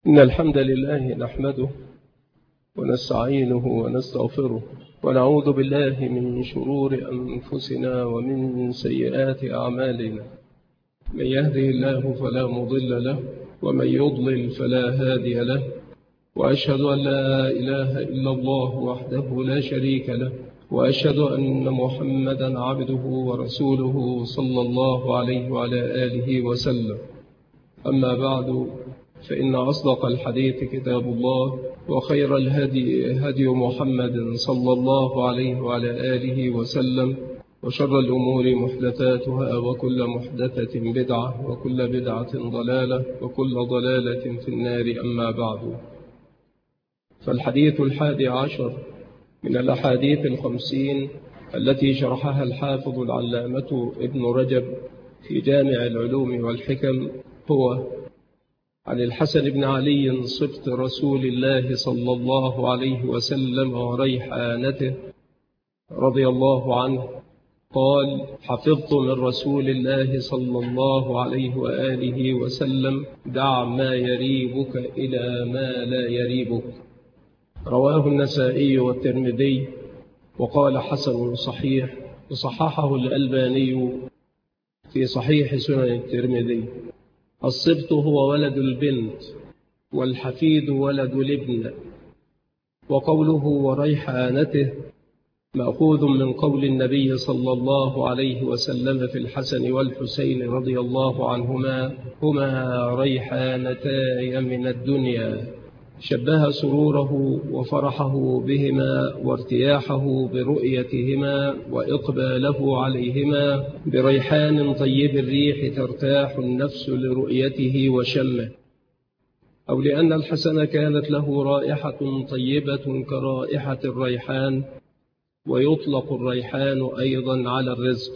إن الحمد لله نحمده ونستعينه ونستغفره ونعوذ بالله من شرور أنفسنا ومن سيئات أعمالنا. من يهده الله فلا مضل له ومن يضلل فلا هادي له، وأشهد أن لا إله إلا الله وحده لا شريك له، وأشهد أن محمدا عبده ورسوله صلى الله عليه وعلى آله وسلم. أما بعد، فإن أصدق الحديث كتاب الله، وخير الهدي هدي محمد صلى الله عليه وعلى آله وسلم، وشر الأمور محدثاتها، وكل محدثة بدعة، وكل بدعة ضلالة، وكل ضلالة في النار. أما بعد، فالحديث 11 من الأحاديث 50 التي شرحها الحافظ العلامة ابن رجب في جامع العلوم والحكم هو عن الحسن بن علي صبت رسول الله صلى الله عليه وسلم وريحانته رضي الله عنه قال: حفظت من رسول الله صلى الله عليه وآله وسلم: دع ما يريبك إلى ما لا يريبك. رواه النسائي والترمذي وقال حسن صحيح، وصححه الألباني في صحيح سنن الترمذي. الصبت هو ولد البنت، والحفيد ولد الابن. وقوله وريحانته مأخوذ من قول النبي صلى الله عليه وسلم في الحسن والحسين رضي الله عنهما: هما ريحانتاي من الدنيا. شبه سروره وفرحه بهما وارتياحه برؤيتهما وإقباله عليهما بريحان طيب الريح ترتاح النفس لرؤيته وشمه، أو لأن الحسن كانت له رائحة طيبة كرائحة الريحان، ويطلق الريحان أيضا على الرزق.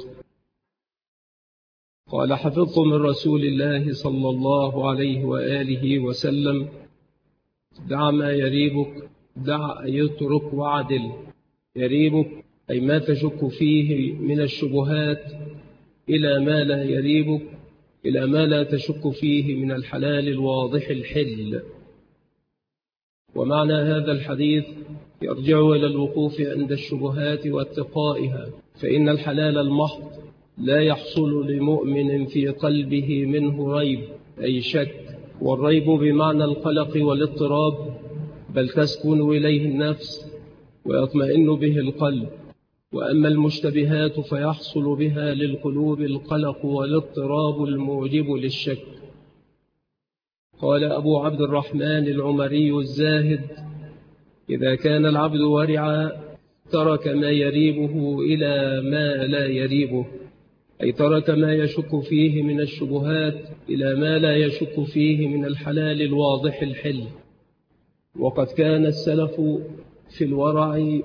قال: حفظت من رسول الله صلى الله عليه وآله وسلم: دع ما يريبك، دع يترك وعدل. يريبك أي ما تشك فيه من الشبهات، إلى ما لا يريبك، إلى ما لا تشك فيه من الحلال الواضح الحل. ومعنى هذا الحديث يرجع إلى الوقوف عند الشبهات واتقائها، فإن الحلال المحض لا يحصل لمؤمن في قلبه منه ريب أي شك، والريب بمعنى القلق والاضطراب، بل تسكن إليه النفس ويطمئن به القلب. وأما المشتبهات فيحصل بها للقلوب القلق والاضطراب الموجب للشك. قال أبو عبد الرحمن العمري الزاهد: إذا كان العبد ورعا ترك ما يريبه إلى ما لا يريبه، أي ترك ما يشك فيه من الشبهات إلى ما لا يشك فيه من الحلال الواضح الحل. وقد كان السلف في الورع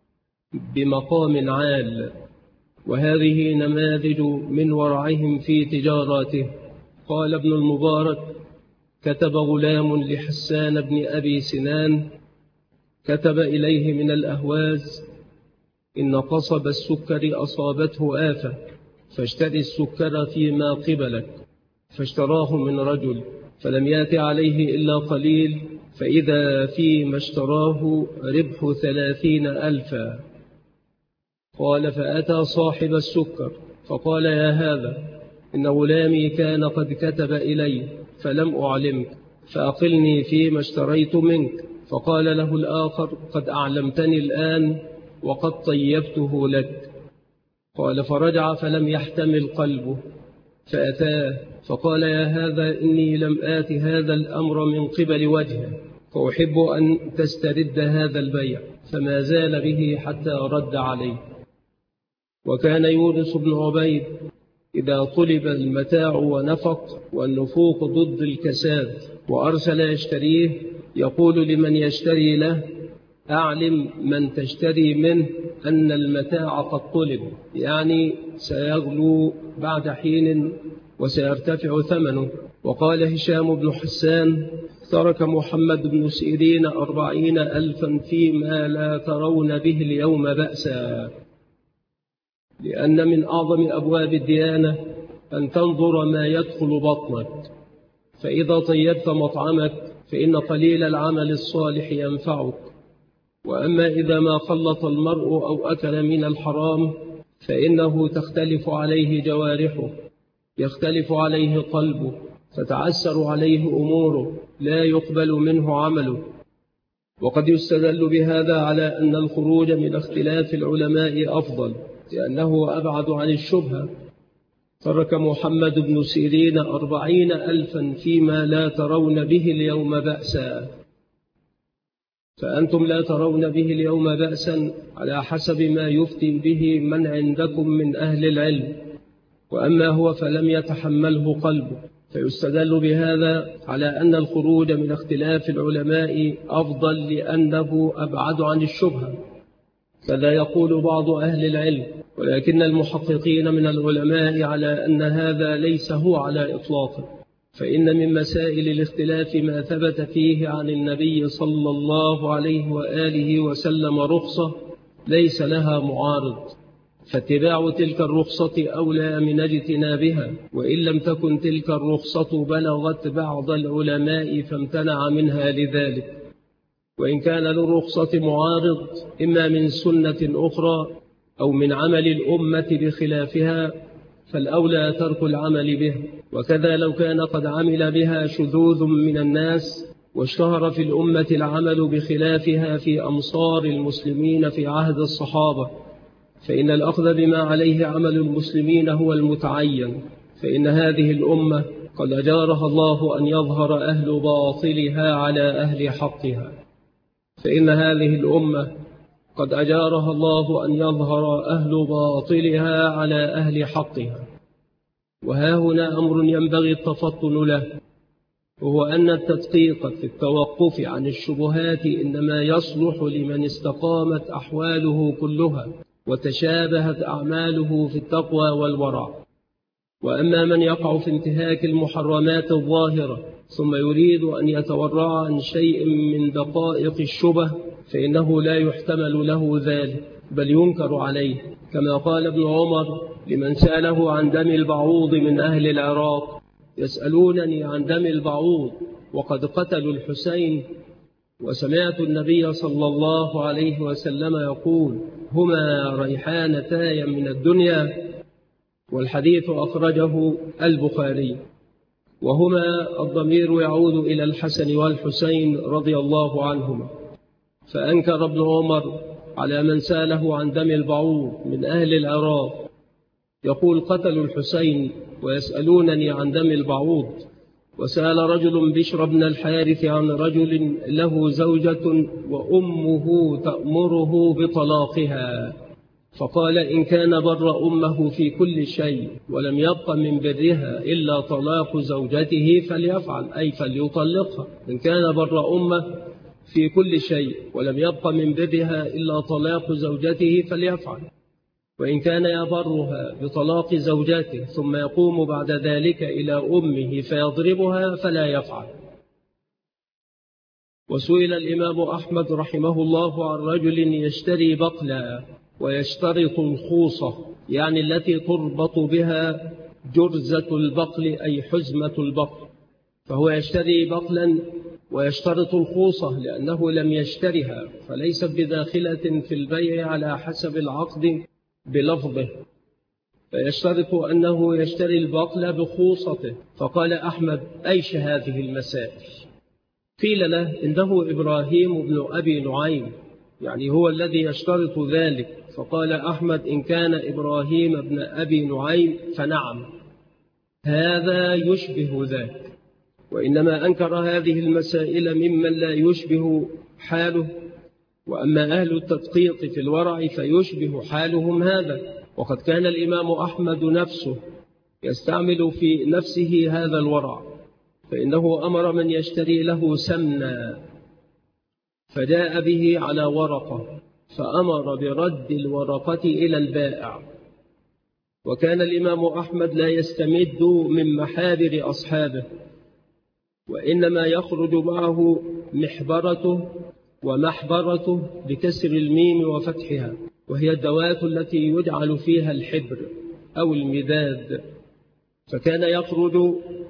بمقام عال، وهذه نماذج من ورعهم في تجاراته. قال ابن المبارك: كتب غلام لحسان بن أبي سنان، كتب إليه من الأهواز: إن قصب السكر أصابته آفة، فاشتري السكر فيما قبلك. فاشتراه من رجل، فلم يأت عليه إلا قليل، فإذا فيما اشتراه ربح 30,000. قال: فأتى صاحب السكر فقال: يا هذا، إن غلامي كان قد كتب إلي فلم أعلمك، فأقلني فيما اشتريت منك. فقال له الآخر: قد أعلمتني الآن وقد طيبته لك. قال: فرجع فلم يحتمل قلبه، فأتاه فقال: يا هذا، إني لم آت هذا الأمر من قبل وجهه، فأحب أن تسترد هذا البيع. فما زال به حتى رد عليه. وكان يونس بن عبيد إذا طلب المتاع ونفق، والنفوق ضد الكساد، وأرسل يشتريه، يقول لمن يشتري له: أعلم من تشتري منه أن المتاع قد طلب، يعني سيغلو بعد حين وسيرتفع ثمنه. وقال هشام بن حسان: ترك محمد بن سيرين 40,000 فيما لا ترون به اليوم بأسا. لأن من أعظم أبواب الديانة أن تنظر ما يدخل بطنك، فإذا طيبت مطعمك فإن قليل العمل الصالح ينفعك. وأما إذا ما خلط المرء أو أكل من الحرام فإنه تختلف عليه جوارحه، يختلف عليه قلبه، تتعسر عليه أموره، لا يقبل منه عمله. وقد يستدل بهذا على أن الخروج من اختلاف العلماء أفضل، لأنه أبعد عن الشبهة. ترك محمد بن سيرين 40,000 فيما لا ترون به اليوم بأسا، فأنتم لا ترون به اليوم بأسا على حسب ما يفتي به من عندكم من أهل العلم، وأما هو فلم يتحمله قلبه. فيستدل بهذا على أن الخروج من اختلاف العلماء أفضل لأنه أبعد عن الشبهة. كذا يقول بعض أهل العلم، ولكن المحققين من العلماء على أن هذا ليس هو على إطلاقه، فإن من مسائل الاختلاف ما ثبت فيه عن النبي صلى الله عليه وآله وسلم رخصة ليس لها معارض، فاتباع تلك الرخصة أولى من اجتنابها، وإن لم تكن تلك الرخصة بلغت بعض العلماء فامتنع منها لذلك. وإن كان للرخصة معارض إما من سنة أخرى أو من عمل الأمة بخلافها فالأولى ترك العمل به. وكذا لو كان قد عمل بها شذوذ من الناس واشتهر في الأمة العمل بخلافها في أمصار المسلمين في عهد الصحابة، فإن الأخذ بما عليه عمل المسلمين هو المتعين، فإن هذه الأمة قد أجارها الله أن يظهر أهل باطلها على أهل حقها. فإن هذه الأمة قد أجارها الله أن يظهر أهل باطلها على أهل حقها. وها هنا أمر ينبغي التفطن له، وهو أن التدقيق في التوقف عن الشبهات إنما يصلح لمن استقامت أحواله كلها وتشابهت أعماله في التقوى والورع. وأما من يقع في انتهاك المحرمات الظاهرة ثم يريد أن يتورع عن شيء من دقائق الشبه فإنه لا يحتمل له ذلك، بل ينكر عليه، كما قال ابن عمر لمن سأله عن دم البعوض من أهل العراق: يسألونني عن دم البعوض وقد قتلوا الحسين، وسمعت النبي صلى الله عليه وسلم يقول: هما ريحانتاي من الدنيا. والحديث أخرجه البخاري. وهما الضمير يعود إلى الحسن والحسين رضي الله عنهما. فأنكر ابن عمر على من سأله عن دم البعوض من أهل العراق يقول: قتلوا الحسين ويسألونني عن دم البعوض. وسأل رجل بشر بن الحارث عن رجل له زوجة وأمه تأمره بطلاقها، فقال: إن كان بر أمه في كل شيء ولم يبق من برها إلا طلاق زوجته فليفعل، أي فليطلقها. إن كان بر أمه في كل شيء ولم يبق من برها إلا طلاق زوجته فليفعل. وإن كان يبرها بطلاق زوجته ثم يقوم بعد ذلك إلى أمه فيضربها فلا يفعل. وسئل الإمام أحمد رحمه الله عن رجل يشتري بقلا ويشترط الخوصة، يعني التي تربط بها جرزة البقل أي حزمة البقل، فهو يشتري بقلا ويشترط الخوصة لأنه لم يشترها، فليست بداخلة في البيع على حسب العقد بلفظه، فيشترط أنه يشتري البقل بخوصته. فقال أحمد: أيش هذه المسائل؟ قيل له: إنه إبراهيم بن أبي نعيم، يعني هو الذي يشترط ذلك. فقال أحمد: إن كان إبراهيم بن أبي نعيم فنعم، هذا يشبه ذاك. وإنما أنكر هذه المسائل ممن لا يشبه حاله. وأما أهل التدقيق في الورع فيشبه حالهم هذا. وقد كان الإمام أحمد نفسه يستعمل في نفسه هذا الورع، فإنه أمر من يشتري له سمنا فجاء به على ورقة فأمر برد الورقة إلى البائع. وكان الإمام أحمد لا يستمد من محابر أصحابه، وإنما يخرج معه محبرته ومحبرته بكسر الميم وفتحها، وهي الدوات التي يجعل فيها الحبر أو المداد. فكان يخرج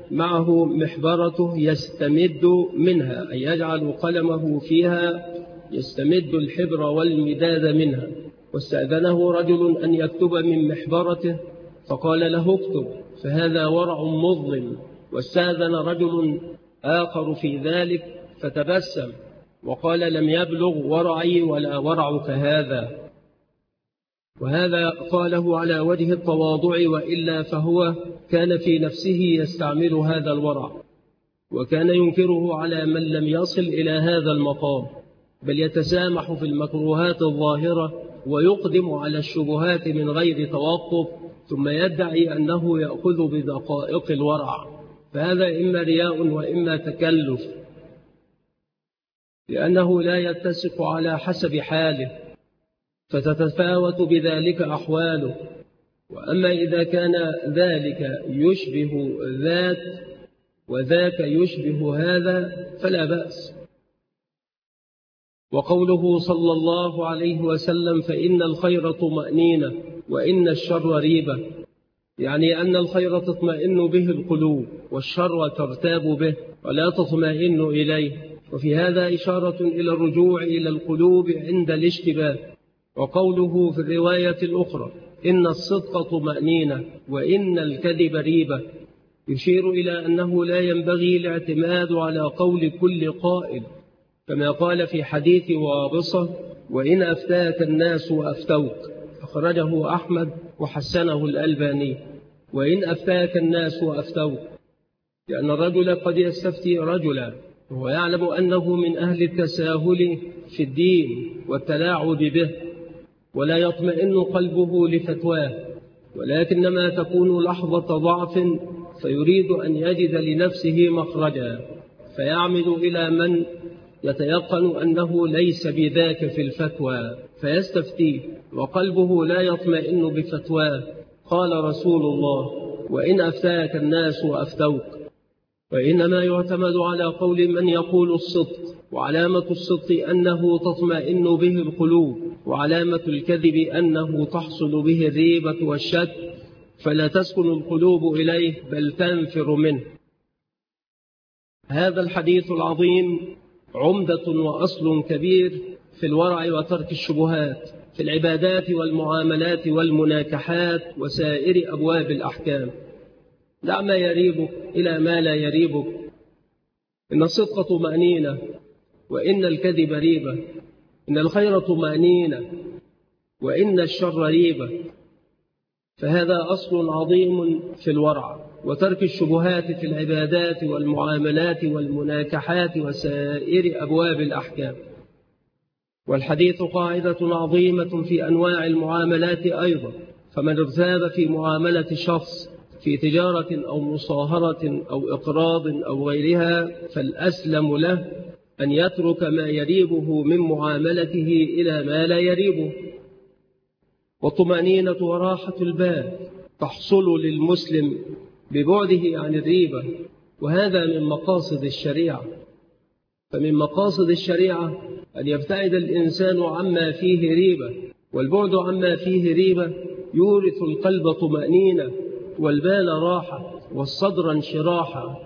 معه محبرته يستمد منها، أي يجعل قلمه فيها يستمد الحبر والمداد منها. واستأذنه رجل أن يكتب من محبرته فقال له اكتب، فهذا ورع مظلم. واستأذن رجل آخر في ذلك فتبسم وقال لم يبلغ ورعي ولا ورعك هذا. وهذا قاله على وجه التواضع، وإلا فهو كان في نفسه يستعمل هذا الورع، وكان ينكره على من لم يصل إلى هذا المقام، بل يتسامح في المكروهات الظاهرة ويقدم على الشبهات من غير توقف، ثم يدعي أنه يأخذ بدقائق الورع. فهذا إما رياء وإما تكلف، لأنه لا يتسق على حسب حاله، فتتفاوت بذلك أحواله. وأما إذا كان ذلك يشبه ذاك وذاك يشبه هذا فلا بأس. وقوله صلى الله عليه وسلم فإن الخير طمأنينة وإن الشر ريبة، يعني أن الخير تطمئن به القلوب والشر ترتاب به ولا تطمئن إليه. وفي هذا إشارة إلى الرجوع إلى القلوب عند الاشتباه. وقوله في الرواية الأخرى إن الصدق طمأنينة وإن الكذب ريبة، يشير إلى أنه لا ينبغي الاعتماد على قول كل قائل، كما قال في حديث وابصة وإن أفتاك الناس وأفتوك، أخرجه أحمد وحسنه الألباني. وإن أفتاك الناس وأفتوك، لأن الرجل قد يستفتي رجلا وهو يعلم أنه من أهل التساهل في الدين والتلاعب به، ولا يطمئن قلبه لفتواه، ولكنما تكون لحظة ضعف فيريد أن يجد لنفسه مخرجا، فيعمل إلى من يتيقن أنه ليس بذاك في الفتوى فيستفتيه، وقلبه لا يطمئن بفتواه. قال رسول الله وإن أفتاك الناس وأفتوك. وإنما يعتمد على قول من يقول الصدق، وعلامة الصدق أنه تطمئن به القلوب، وعلامة الكذب أنه تحصل به الريبة والشك فلا تسكن القلوب إليه بل تنفر منه. هذا الحديث العظيم عمدة وأصل كبير في الورع وترك الشبهات في العبادات والمعاملات والمناكحات وسائر أبواب الأحكام. دع ما يريبك إلى ما لا يريبك. إن الصدق طمأنينة وإن الكذب ريبة، إن الخير طمأنينة وإن الشر ريبة. فهذا أصل عظيم في الورع وترك الشبهات في العبادات والمعاملات والمناكحات وسائر أبواب الأحكام. والحديث قاعدة عظيمة في أنواع المعاملات أيضا، فمن ارتاب في معاملة شخص في تجارة أو مصاهرة أو إقراض أو غيرها فالأسلم له أن يترك ما يريبه من معاملته إلى ما لا يريبه. والطمأنينة وراحة البال تحصل للمسلم ببعده عن الريبة، وهذا من مقاصد الشريعة. فمن مقاصد الشريعة أن يبتعد الإنسان عما فيه ريبة، والبعد عما فيه ريبة يورث القلب طمأنينة والبال راحة والصدر انشراحا.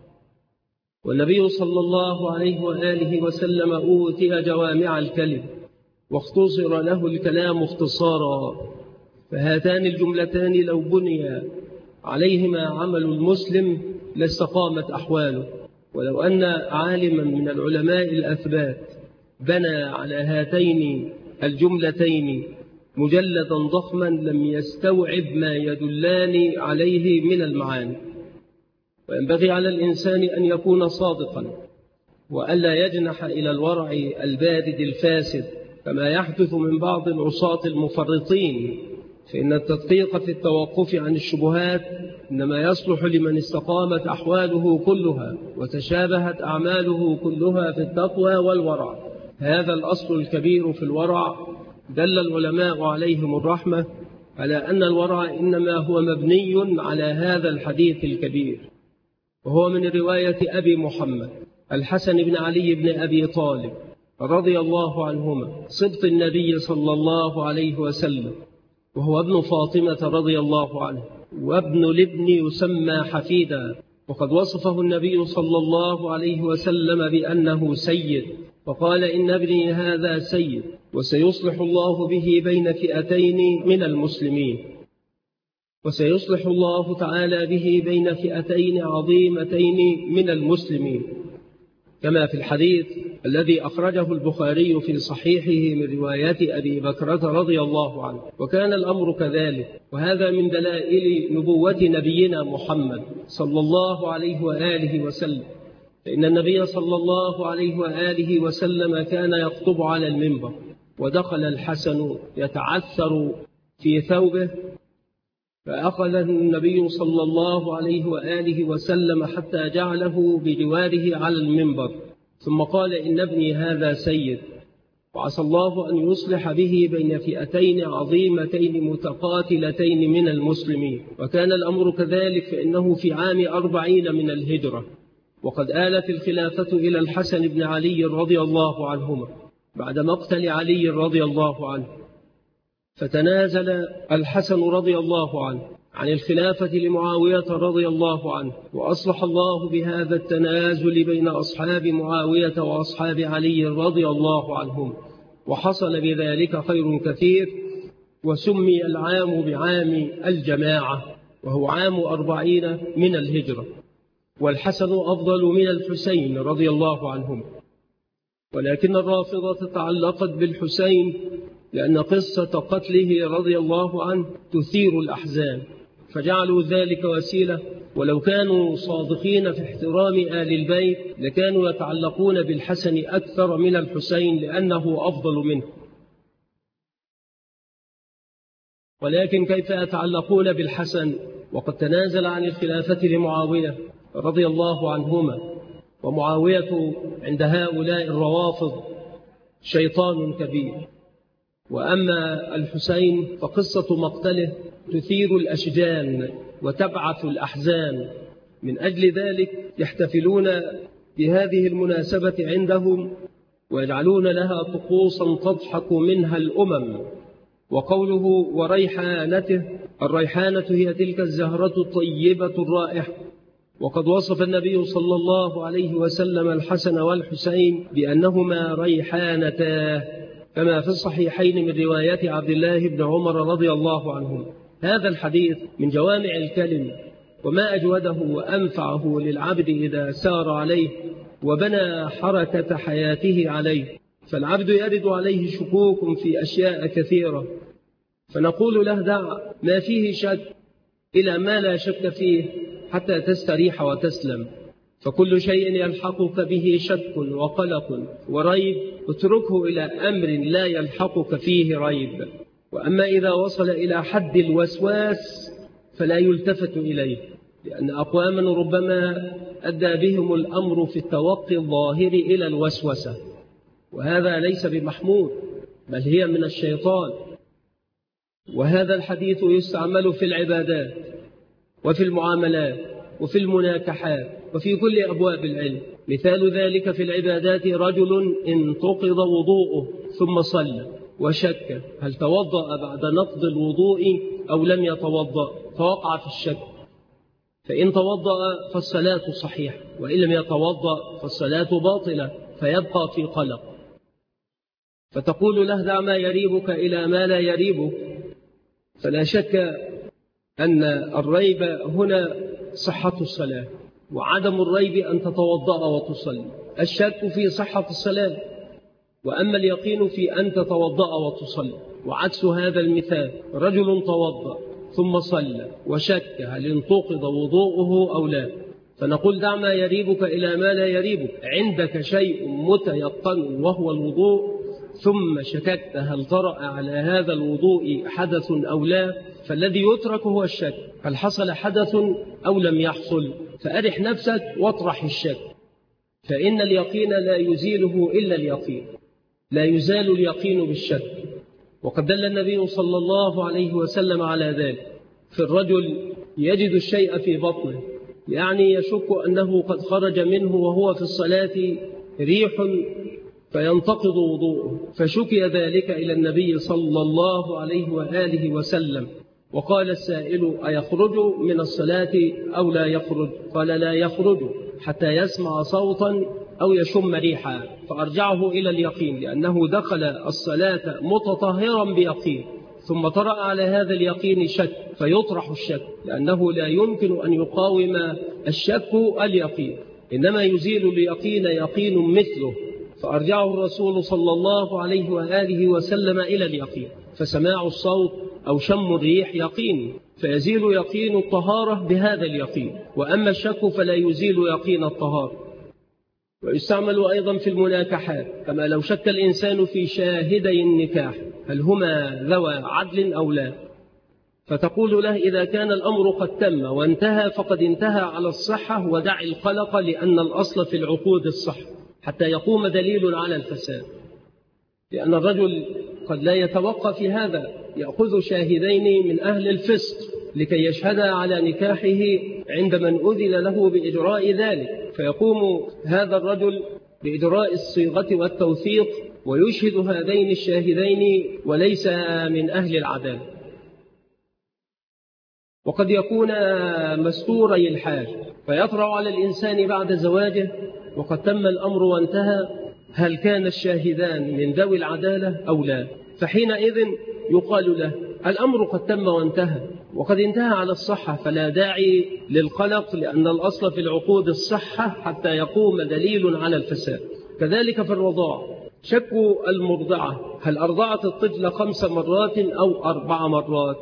والنبي صلى الله عليه وآله وسلم أوتي جوامع الكلم واختصر له الكلام اختصارا، فهاتان الجملتان لو بني عليهما عمل المسلم لاستقامت أحواله. ولو أن عالما من العلماء الأثبات بنى على هاتين الجملتين مجلدا ضخما لم يستوعب ما يدلان عليه من المعاني. وينبغي على الإنسان أن يكون صادقا وألا يجنح إلى الورع البارد الفاسد كما يحدث من بعض العصاة المفرطين، فإن التدقيق في التوقف عن الشبهات إنما يصلح لمن استقامت أحواله كلها وتشابهت أعماله كلها في التقوى والورع. هذا الأصل الكبير في الورع دل العلماء عليهم الرحمة على أن الورع إنما هو مبني على هذا الحديث الكبير، وهو من رواية أبي محمد الحسن بن علي بن أبي طالب رضي الله عنهما صبط النبي صلى الله عليه وسلم، وهو ابن فاطمة رضي الله عنه، وابن لابن يسمى حفيدا، وقد وصفه النبي صلى الله عليه وسلم بأنه سيد، فقال إن ابني هذا سيد وسيصلح الله به بين فئتين من المسلمين، وسيصلح الله تعالى به بين فئتين عظيمتين من المسلمين، كما في الحديث الذي أخرجه البخاري في صحيحه من روايات أبي بكرة رضي الله عنه. وكان الأمر كذلك، وهذا من دلائل نبوة نبينا محمد صلى الله عليه وآله وسلم، فإن النبي صلى الله عليه وآله وسلم كان يخطب على المنبر، ودخل الحسن يتعثر في ثوبه، فأخذ النبي صلى الله عليه وآله وسلم حتى جعله بجواره على المنبر، ثم قال إن ابني هذا سيد، وعسى الله أن يصلح به بين فئتين عظيمتين متقاتلتين من المسلمين. وكان الأمر كذلك، فإنه في عام 40 من الهجرة، وقد آلت الخلافة إلى الحسن بن علي رضي الله عنهما بعد مقتل علي رضي الله عنه، فتنازل الحسن رضي الله عنه عن الخلافة لمعاوية رضي الله عنه، وأصلح الله بهذا التنازل بين أصحاب معاوية وأصحاب علي رضي الله عنهم، وحصل بذلك خير كثير، وسمي العام بعام الجماعة، وهو عام 40 من الهجرة. والحسن أفضل من الحسين رضي الله عنهم، ولكن الرافضة تعلقت بالحسين لأن قصة قتله رضي الله عنه تثير الأحزان، فجعلوا ذلك وسيلة، ولو كانوا صادقين في احترام آل البيت لكانوا يتعلقون بالحسن أكثر من الحسين لأنه أفضل منه. ولكن كيف يتعلقون بالحسن وقد تنازل عن الخلافة لمعاوية رضي الله عنهما، ومعاوية عند هؤلاء الروافض شيطان كبير. وأما الحسين فقصة مقتله تثير الأشجان وتبعث الأحزان، من أجل ذلك يحتفلون بهذه المناسبة عندهم ويجعلون لها طقوسا تضحك منها الأمم. وقوله وريحانته، الريحانة هي تلك الزهرة الطيبة الرائحة، وقد وصف النبي صلى الله عليه وسلم الحسن والحسين بأنهما ريحانتا، كما في الصحيحين من روايات عبد الله بن عمر رضي الله عنهم. هذا الحديث من جوامع الكلم، وما أجوده وأنفعه للعبد إذا سار عليه وبنى حركة حياته عليه، فالعبد يرد عليه شكوك في أشياء كثيرة، فنقول له دع ما فيه شك إلى ما لا شك فيه حتى تستريح وتسلم، فكل شيء يلحقك به شك وقلق وريب اتركه إلى أمر لا يلحقك فيه ريب. وأما إذا وصل إلى حد الوسواس فلا يلتفت إليه، لأن أقواما ربما أدى بهم الأمر في التوقي الظاهر إلى الوسوسة، وهذا ليس بمحمود بل هي من الشيطان. وهذا الحديث يستعمل في العبادات وفي المعاملات وفي المناكحات وفي كل أبواب العلم. مثال ذلك في العبادات رجل انتقض وضوءه ثم صلى وشك هل توضأ بعد نقض الوضوء أو لم يتوضأ، فوقع في الشك، فإن توضأ فالصلاة صحيحة، وإن لم يتوضأ فالصلاة باطلة، فيبقى في قلق. فتقول له دع ما يريبك إلى ما لا يريبك. فلا شك أن الريب هنا صحة الصلاة، وعدم الريب أن تتوضأ وتصلي. الشك في صحة الصلاة، وأما اليقين في أن تتوضأ وتصلي. وعكس هذا المثال رجل توضأ ثم صلى وشك هل انتقض وضوءه أو لا، فنقول دع ما يريبك إلى ما لا يريبك. عندك شيء متيقن وهو الوضوء، ثم شككت هل طرأ على هذا الوضوء حدث أو لا، فالذي يترك هو الشك، هل حصل حدث أو لم يحصل، فأرح نفسك واطرح الشك، فإن اليقين لا يزيله إلا اليقين، لا يزال اليقين بالشك. وقد دل النبي صلى الله عليه وسلم على ذلك في الرجل يجد الشيء في بطنه، يعني يشك أنه قد خرج منه وهو في الصلاة ريح فينتقض وضوءه، فشكي ذلك إلى النبي صلى الله عليه وآله وسلم، وقال السائل: أيخرج من الصلاة أو لا يخرج؟ قال: لا يخرج حتى يسمع صوتا أو يشم ريحا، فأرجعه إلى اليقين، لأنه دخل الصلاة متطهرا بيقين، ثم طرأ على هذا اليقين شك، فيطرح الشك، لأنه لا يمكن أن يقاوم الشك اليقين، إنما يزيل اليقين يقين مثله. فأرجعه الرسول صلى الله عليه وآله وسلم إلى اليقين، فسماع الصوت أو شم الريح يقين، فيزيل يقين الطهارة بهذا اليقين، وأما الشك فلا يزيل يقين الطهارة. ويستعمل أيضا في المناكحات، كما لو شك الإنسان في شاهدي النكاح هل هما ذوى عدل أو لا، فتقول له: إذا كان الأمر قد تم وانتهى فقد انتهى على الصحة، ودع القلق، لأن الأصل في العقود الصحة حتى يقوم دليل على الفساد. لأن الرجل قد لا يتوقف في هذا، يأخذ شاهدين من أهل الفسق لكي يشهدا على نكاحه عند من أذن له بإجراء ذلك، فيقوم هذا الرجل بإجراء الصيغة والتوثيق ويشهد هذين الشاهدين وليس من أهل العدالة. وقد يكون مستوري الحال، فيطرأ على الإنسان بعد زواجه وقد تم الأمر وانتهى هل كان الشاهدان من ذوي العدالة أو لا، فحينئذ يقال له: الأمر قد تم وانتهى وقد انتهى على الصحة، فلا داعي للقلق، لأن الأصل في العقود الصحة حتى يقوم دليل على الفساد. كذلك في الرضاع، شك المرضعة هل أرضعت الطفل 5 مرات أو 4 مرات؟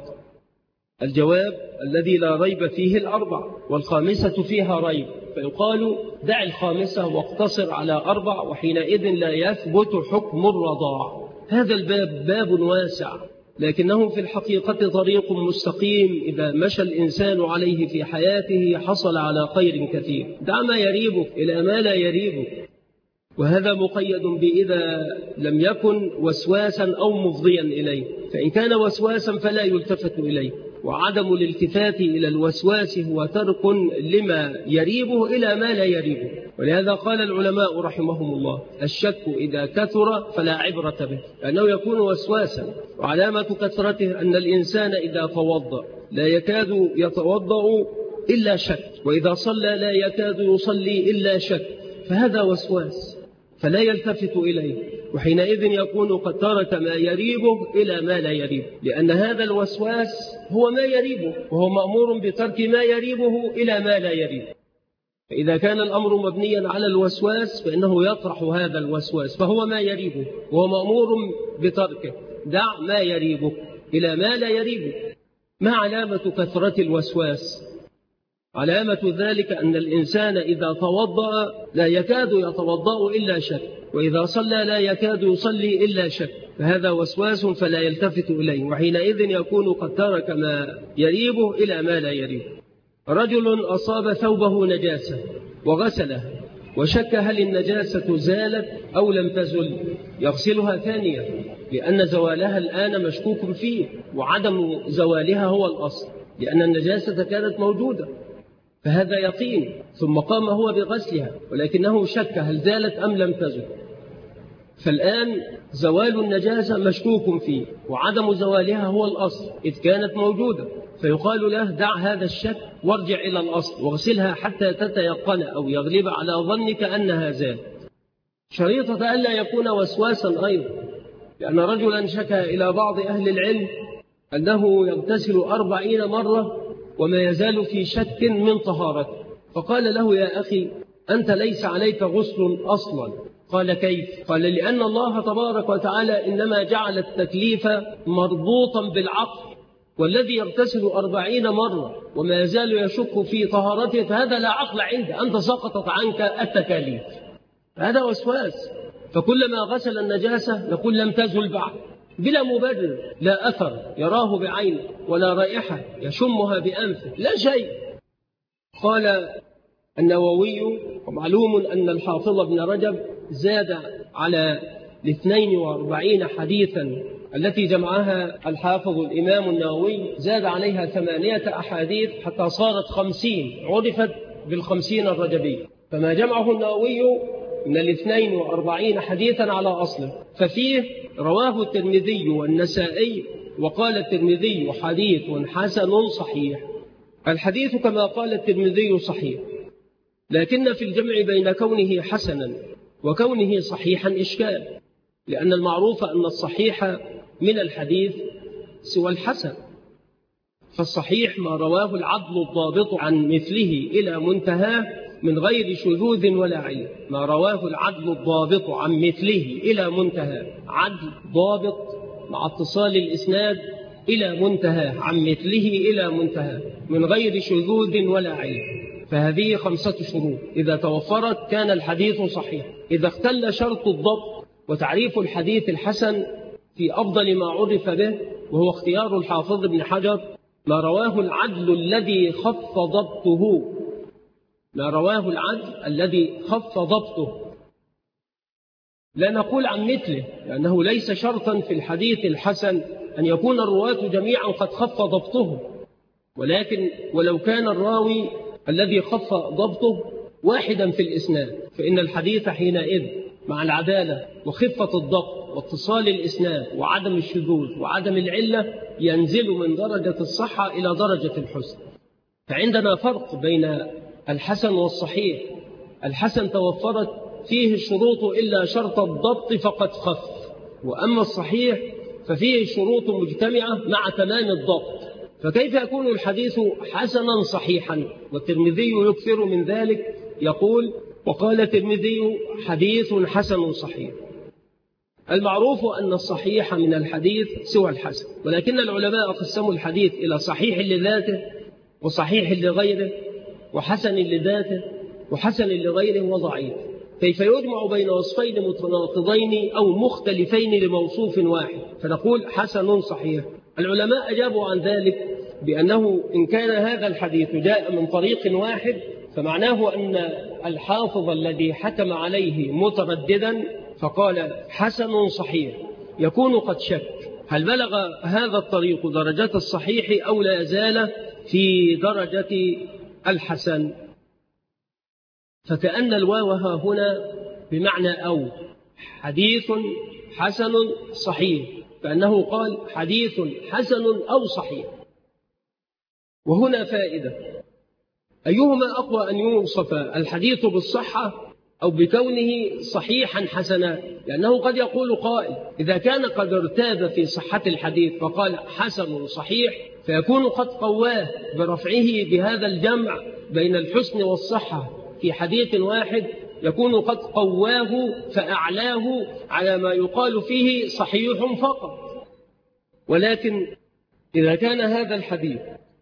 الجواب الذي لا ريب فيه 4، والخامسة فيها ريب، فيقال: دع الخامسة واقتصر على 4، وحينئذ لا يثبت حكم الرضاع. هذا الباب باب واسع، لكنه في الحقيقة طريق مستقيم، إذا مشى الإنسان عليه في حياته حصل على خير كثير. دع ما يريبك إلى ما لا يريبك، وهذا مقيد بإذا لم يكن وسواسا أو مفضيا إليه، فإن كان وسواسا فلا يلتفت إليه، وعدم الالتفات إلى الوسواس هو ترك لما يريبه إلى ما لا يريبه. ولهذا قال العلماء رحمهم الله: الشك إذا كثر فلا عبرة به، لأنه يكون وسواسا، وعلامة كثرته أن الإنسان إذا توضأ لا يكاد يتوضأ إلا شك، وإذا صلى لا يكاد يصلي إلا شك، فهذا وسواس فلا يلتفت إليه، وحينئذ يكون قد ترك ما يريبه إلى ما لا يريبه، لأن هذا الوسواس هو ما يريبه، وهو مأمور بترك ما يريبه إلى ما لا يريبه. فإذا كان الأمر مبنيا على الوسواس فإنه يطرح هذا الوسواس، فهو ما يريبه وهو مأمور بتركه. دع ما يريبه إلى ما لا يريبه. ما علامة كثرة الوسواس؟ علامة ذلك أن الإنسان إذا توضأ لا يكاد يتوضأ إلا شك، وإذا صلى لا يكاد يصلي إلا شك، فهذا وسواس فلا يلتفت إليه، وحينئذ يكون قد ترك ما يريبه إلى ما لا يريبه. رجل أصاب ثوبه نجاسة وغسله وشك هل النجاسة زالت أو لم تزل، يغسلها ثانية، لأن زوالها الآن مشكوك فيه، وعدم زوالها هو الأصل، لأن النجاسة كانت موجودة، فهذا يقين. ثم قام هو بغسلها، ولكنه شك هل زالت أم لم تزل، فالآن زوال النجاسة مشكوك فيه، وعدم زوالها هو الأصل إذ كانت موجودة، فيقال له: دع هذا الشك وارجع إلى الأصل واغسلها حتى تتيقن أو يغلب على ظنك أنها زالت. شريطة ألا يكون وسواسا أيضا، لأن رجلا شكى إلى بعض أهل العلم أنه يغتسل 40 مرة وما يزال في شك من طهارته، فقال له: يا أخي أنت ليس عليك غسل أصلا. قال: كيف؟ قال: لأن الله تبارك وتعالى إنما جعل التكليف مربوطا بالعقل، والذي يغتسل 40 مرة وما يزال يشك في طهارته فهذا لا عقل عنده، أنت سقطت عنك التكاليف، هذا وسواس. فكلما غسل النجاسة نقول لم تزل بعد بلا مبرر، لا أثر يراه بعينه ولا رائحة يشمها بأنفه، لا شيء. قال النووي: ومعلوم أن الحافظ ابن رجب زاد على 42 حديثا التي جمعها الحافظ الإمام النووي، زاد عليها 8 أحاديث حتى صارت 50، عرفت بال50 الرجبية، فما جمعه النووي من 42 حديثا على أصله. ففيه رواه الترمذي والنسائي وقال الترمذي حديث حسن صحيح. الحديث كما قال الترمذي صحيح، لكن في الجمع بين كونه حسنا وكونه صحيحا إشكال، لأن المعروف أن الصحيح من الحديث سوى الحسن. فالصحيح ما رواه العدل الضابط عن مثله إلى منتهاه من غير شذوذ ولا علة. ما رواه العدل الضابط عن مثله إلى منتهاه، عدل ضابط مع اتصال الإسناد إلى منتهاه، عن مثله إلى منتهاه من غير شذوذ ولا علة. فهذه 5 شروط إذا توفرت كان الحديث صحيح. إذا اختل شرط الضبط، وتعريف الحديث الحسن في أفضل ما عرف به وهو اختيار الحافظ ابن حجر ما رواه العدل الذي خف ضبطه، ما رواه العدل الذي خف ضبطه. لا نقول عن مثله، لأنه ليس شرطا في الحديث الحسن أن يكون الرواة جميعا قد خف ضبطهم، ولكن ولو كان الراوي الذي خف ضبطه واحدا في الإسناد فإن الحديث حينئذ مع العدالة وخفة الضبط واتصال الإسناد وعدم الشذوذ وعدم العلة ينزل من درجة الصحة إلى درجة الحسن. فعندنا فرق بين الحسن والصحيح. الحسن توفرت فيه الشروط إلا شرط الضبط فقد خف، وأما الصحيح ففيه الشروط مجتمعة مع تمام الضبط. فكيف يكون الحديث حسنا صحيحا؟ والترمذي يكثر من ذلك، يقول وقال الترمذي حديث حسن صحيح. المعروف أن الصحيح من الحديث سوى الحسن، ولكن العلماء قسموا الحديث إلى صحيح لذاته وصحيح لغيره وحسن لذاته وحسن لغيره وضعيف. كيف يجمع بين وصفين متناقضين أو مختلفين لموصوف واحد فنقول حسن صحيح؟ العلماء أجابوا عن ذلك بأنه إن كان هذا الحديث جاء من طريق واحد فمعناه أن الحافظ الذي حكم عليه مترددا فقال حسن صحيح يكون قد شك هل بلغ هذا الطريق درجة الصحيح أو لا يزال في درجة الحسن. فكأن الواو هنا بمعنى أو، حديث حسن صحيح، فأنه قال حديث حسن أو صحيح. وهنا فائدة، أيهما أقوى أن يوصف الحديث بالصحة أو بكونه صحيحا حسنا؟ لأنه قد يقول قائل إذا كان قد ارتاب في صحة الحديث فقال حسن صحيح فيكون قد قواه برفعه بهذا الجمع بين الحسن والصحة في حديث واحد، يكون قد قواه فأعلاه على ما يقال فيه صحيح فقط. ولكن إذا كان هذا الحديث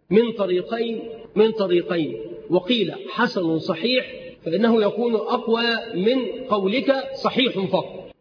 من طريقين وقيل حسن صحيح فإنه يكون أقوى من قولك صحيح فقط.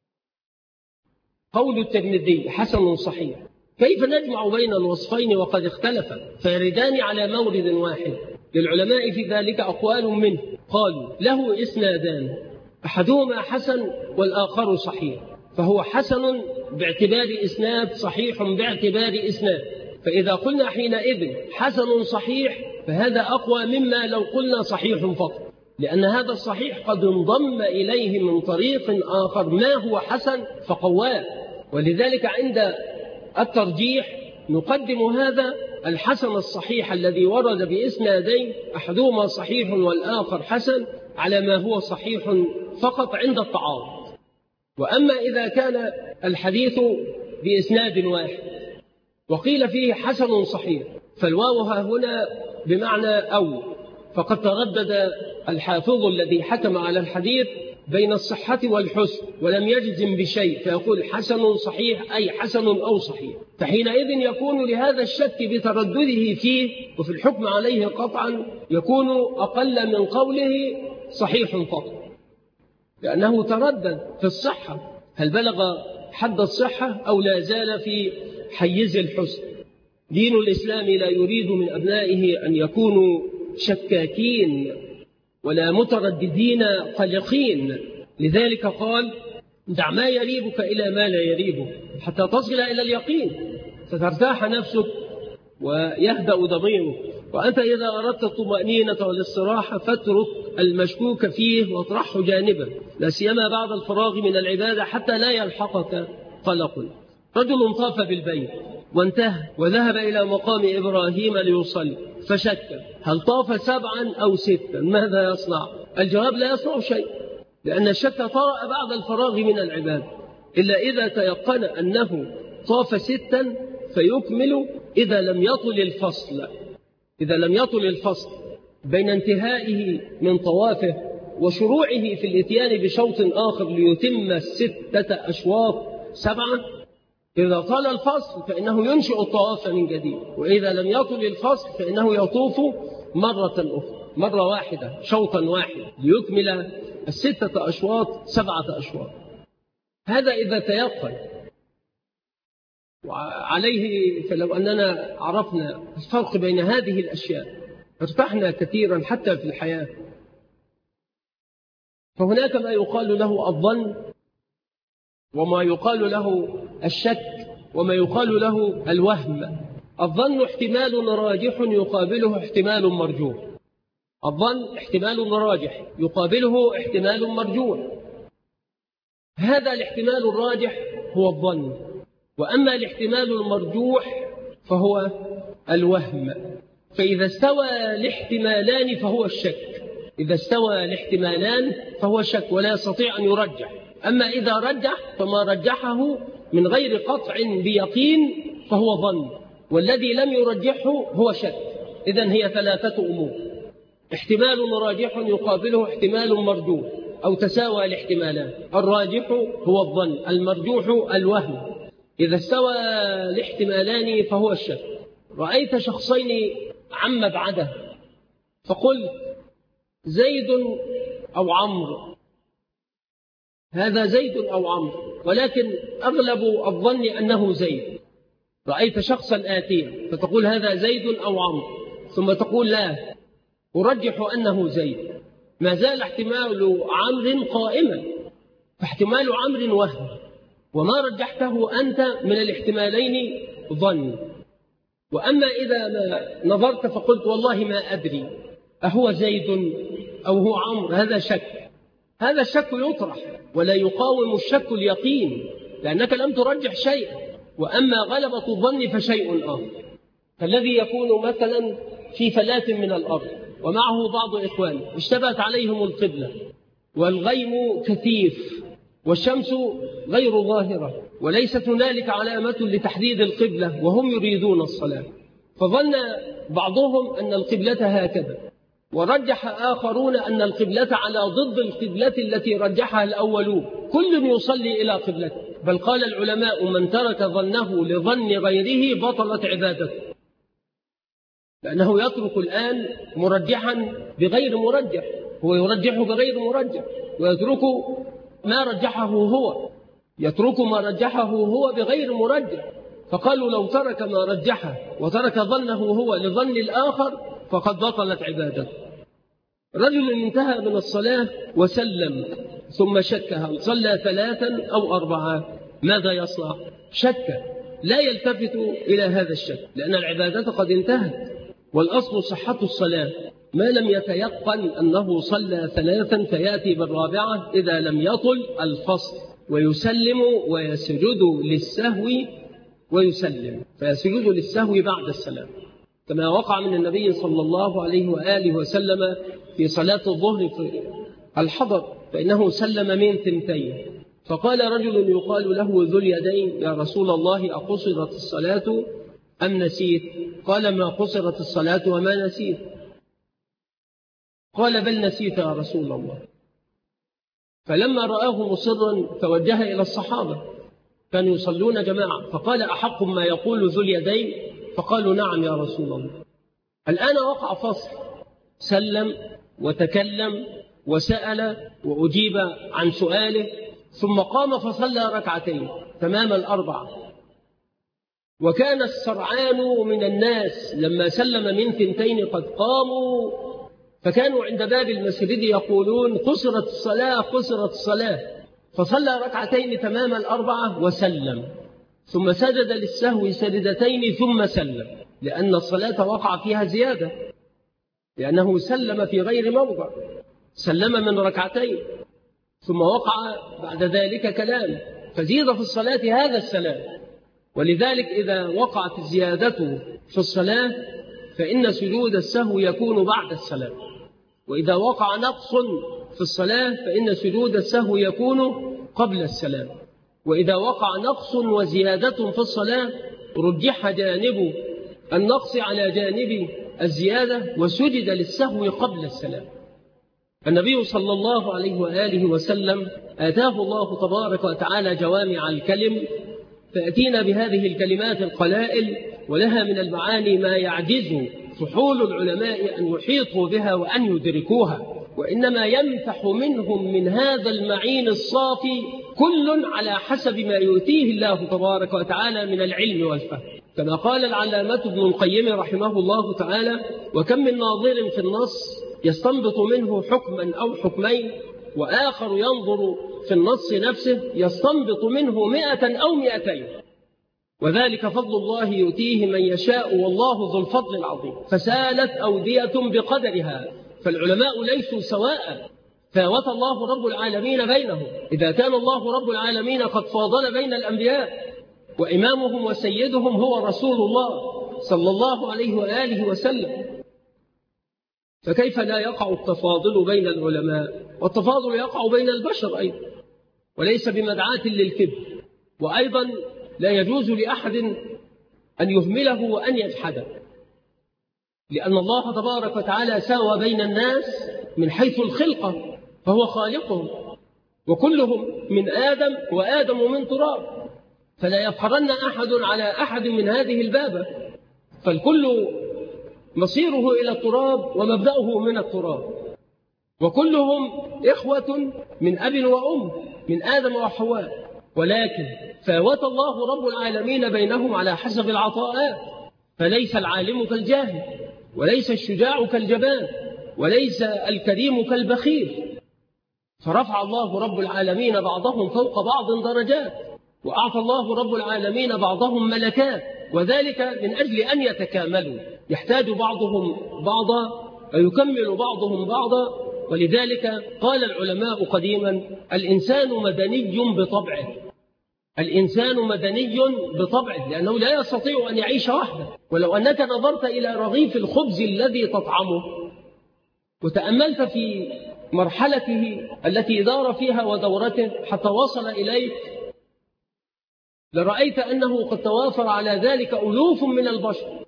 قول الترمذي حسن صحيح، كيف نجمع بين الوصفين وقد اختلفا فيردان على مورد واحد؟ للعلماء في ذلك أقوال منه، قالوا له إسنادان أحدهما حسن والآخر صحيح، فهو حسن باعتبار إسناد صحيح باعتبار إسناد. فإذا قلنا حينئذ حسن صحيح فهذا أقوى مما لو قلنا صحيح فقط، لأن هذا الصحيح قد انضم إليه من طريق آخر ما هو حسن فقواه. ولذلك عند الترجيح نقدم هذا الحسن الصحيح الذي ورد بإسنادين أحدهما صحيح والآخر حسن على ما هو صحيح فقط عند التعارض. وأما إذا كان الحديث بإسناد واحد وقيل فيه حسن صحيح فالواو هنا بمعنى أو، فقد تردد الحافظ الذي حكم على الحديث بين الصحة والحسن ولم يجزم بشيء فيقول حسن صحيح أي حسن أو صحيح، فحينئذ يكون لهذا الشك بتردده فيه وفي الحكم عليه قطعا يكون أقل من قوله صحيح فقط، لأنه تردد في الصحة هل بلغ حد الصحة أو لا زال في حيز الحسن. دين الإسلام لا يريد من أبنائه أن يكونوا شكاكين ولا مترددين قلقين، لذلك قال دع ما يريبك إلى ما لا يريبك حتى تصل إلى اليقين فترتاح نفسك ويهدأ ضميرك. وأنت إذا أردت الطمأنينة والاستراحة فاترك المشكوك فيه واطرحه جانبا، لا سيما بعد الفراغ من العبادة حتى لا يلحقك قلق. رجل طاف بالبيت وانتهى وذهب إلى مقام إبراهيم ليصلي فشك هل طاف 7 أو 6، ماذا يصنع؟ الجواب لا يصنع شيء، لأن الشك طرأ بعد الفراغ من العبادة، إلا إذا تيقن أنه طاف 6 فيكمل إذا لم يطل الفصل بين انتهائه من طوافه وشروعه في الاتيان بشوط آخر ليتم 6 أشواط 7. إذا طال الفصل فإنه ينشئ الطواف من جديد، وإذا لم يطل الفصل فإنه يطوف مرة أخرى، مرة واحدة، شوطا واحدا، ليكمل 6 أشواط 7 أشواط. هذا إذا تيقن. وعليه فلو أننا عرفنا الفرق بين هذه الأشياء ارتحنا كثيرا حتى في الحياة. فهناك ما يقال له الظن، وما يقال له الشك، وما يقال له الوهم. الظن احتمال راجح يقابله احتمال مرجوح. الظن احتمال راجح يقابله احتمال مرجوح. هذا الاحتمال الراجح هو الظن، وأما الاحتمال المرجوح فهو الوهم. فإذا استوى الاحتمالان فهو الشك، إذا استوى الاحتمالان فهو الشك ولا يستطيع أن يرجح. أما إذا رجح فما رجحه من غير قطع بيقين فهو ظن، والذي لم يرجحه هو شك. إذن هي 3 أمور: احتمال راجح يقابله احتمال مرجوح، أو تساوى الاحتمالان. الراجح هو الظن، المرجوح الوهم. إذا استوى الاحتمالان فهو الشك. رأيت شخصين عن مبعده فقلت زيد أو عمرو، هذا زيد أو عمرو، ولكن أغلب الظن أنه زيد. رأيت شخصا آتيا فتقول هذا زيد أو عمرو، ثم تقول لا أرجح أنه زيد. ما زال احتمال عمرو قائما، فاحتمال عمرو وهم، وما رجحته أنت من الاحتمالين ظن. وأما إذا ما نظرت فقلت والله ما أدري أهو زيد أو هو عمرو، هذا شك. هذا الشك يطرح ولا يقاوم الشك اليقين، لأنك لم ترجح شيئا. وأما غلبة الظن فشيء آخر، فالذي يكون مثلا في فلاة من الأرض ومعه بعض إخوانه اشتبهت عليهم القبلة والغيم كثيف والشمس غير ظاهرة وليست هنالك علامة لتحديد القبلة وهم يريدون الصلاة، فظن بعضهم أن القبلة هكذا، ورجح آخرون أن القبلة على ضد القبلة التي رجحها الأولون، كل يصلي إلى قبلته. بل قال العلماء من ترك ظنه لظن غيره بطلت عبادته، لأنه يترك الآن مرجحا بغير مرجح، هو يرجح بغير مرجح ويترك ما رجحه هو، يترك ما رجحه هو بغير مرجح. فقالوا لو ترك ما رجحه وترك ظنه هو لظن الآخر فقد بطلت عبادته. رجل انتهى من الصلاة وسلم ثم شك هل صلى 3 أو 4، ماذا يصنع؟ شك، لا يلتفت إلى هذا الشك لأن العبادة قد انتهت، والأصل صحة الصلاة ما لم يتيقن أنه صلى 3 فيأتي بالرابعة إذا لم يطل الفصل، ويسلم ويسجد للسهو ويسلم، فيسجد للسهو بعد السلام، كما وقع من النبي صلى الله عليه وآله وسلم في صلاة الظهر في الحضر، فإنه سلم من 2، فقال رجل يقال له ذو اليدين يا رسول الله أقصرت الصلاة أم نسيت؟ قال ما قصرت الصلاة وما نسيت. قال بل نسيت يا رسول الله. فلما رآه مصرا توجه إلى الصحابة كانوا يصلون جماعة فقال أحق ما يقول ذو اليدين؟ فقالوا نعم يا رسول الله. الآن وقع فصل، سلم وتكلم وسأل وأجيب عن سؤاله، ثم قام فصلى 2 تمام 4. وكان السرعان من الناس لما سلم من 2 قد قاموا، فكانوا عند باب المسجد يقولون قصرت الصلاة قصرت الصلاة، فصلى 2 تمام 4 وسلم، ثم سجد للسهو سجدتين ثم سلم، لأن الصلاة وقع فيها زيادة، لأنه سلم في غير موضع، سلم من 2 ثم وقع بعد ذلك كلام، فزيد في الصلاة هذا السلام، ولذلك إذا وقعت الزيادة في الصلاة فإن سجود السهو يكون بعد السلام، وإذا وقع نقص في الصلاة فإن سجود السهو يكون قبل السلام، وإذا وقع نقص وزيادة في الصلاة رجح جانب النقص على جانب الزيادة وسجد للسهو قبل السلام. النبي صلى الله عليه وآله وسلم آتاه الله تبارك وتعالى جوامع الكلم، فأتينا بهذه الكلمات القلائل ولها من المعاني ما يعجز فحول العلماء أن يحيطوا بها وأن يدركوها، وإنما ينفح منهم من هذا المعين الصافي كل على حسب ما يؤتيه الله تبارك وتعالى من العلم والفهم. كما قال العلامة ابن القيم رحمه الله تعالى: وكم من ناظر في النص يستنبط منه حكما أو حكمين، وآخر ينظر في النص نفسه يستنبط منه 100 أو 200، وذلك فضل الله يؤتيه من يشاء والله ذو الفضل العظيم. فسالت أودية بقدرها، فالعلماء ليسوا سواء، فاوت الله رب العالمين بينهم. إذا كان الله رب العالمين قد فاضل بين الأنبياء وإمامهم وسيدهم هو رسول الله صلى الله عليه وآله وسلم، فكيف لا يقع التفاضل بين العلماء؟ والتفاضل يقع بين البشر أيضا، وليس بمدعاة للكبر، وأيضا لا يجوز لأحد أن يهمله وأن يجحده، لأن الله تبارك وتعالى ساوى بين الناس من حيث الخلقة، فهو خالقهم وكلهم من آدم وآدم من تراب، فلا يفخرن أحد على أحد من هذه البابة، فالكل مصيره إلى التراب ومبدأه من التراب، وكلهم إخوة من أب وأم من آدم وحواء، ولكن فاوت الله رب العالمين بينهم على حسب العطاءات، فليس العالم كالجاهل، وليس الشجاع كالجبان، وليس الكريم كالبخيل، فرفع الله رب العالمين بعضهم فوق بعض درجات، وأعطى الله رب العالمين بعضهم ملكات، وذلك من أجل أن يتكاملوا، يحتاج بعضهم بعضا ويكمل بعضهم بعضا. ولذلك قال العلماء قديما: الإنسان مدني بطبعه، الإنسان مدني بطبعه، لأنه لا يستطيع أن يعيش وحده. ولو أنك نظرت إلى رغيف الخبز الذي تطعمه وتأملت في مرحلته التي دار فيها ودورته حتى وصل إليك، لرأيت أنه قد توافر على ذلك ألوف من البشر،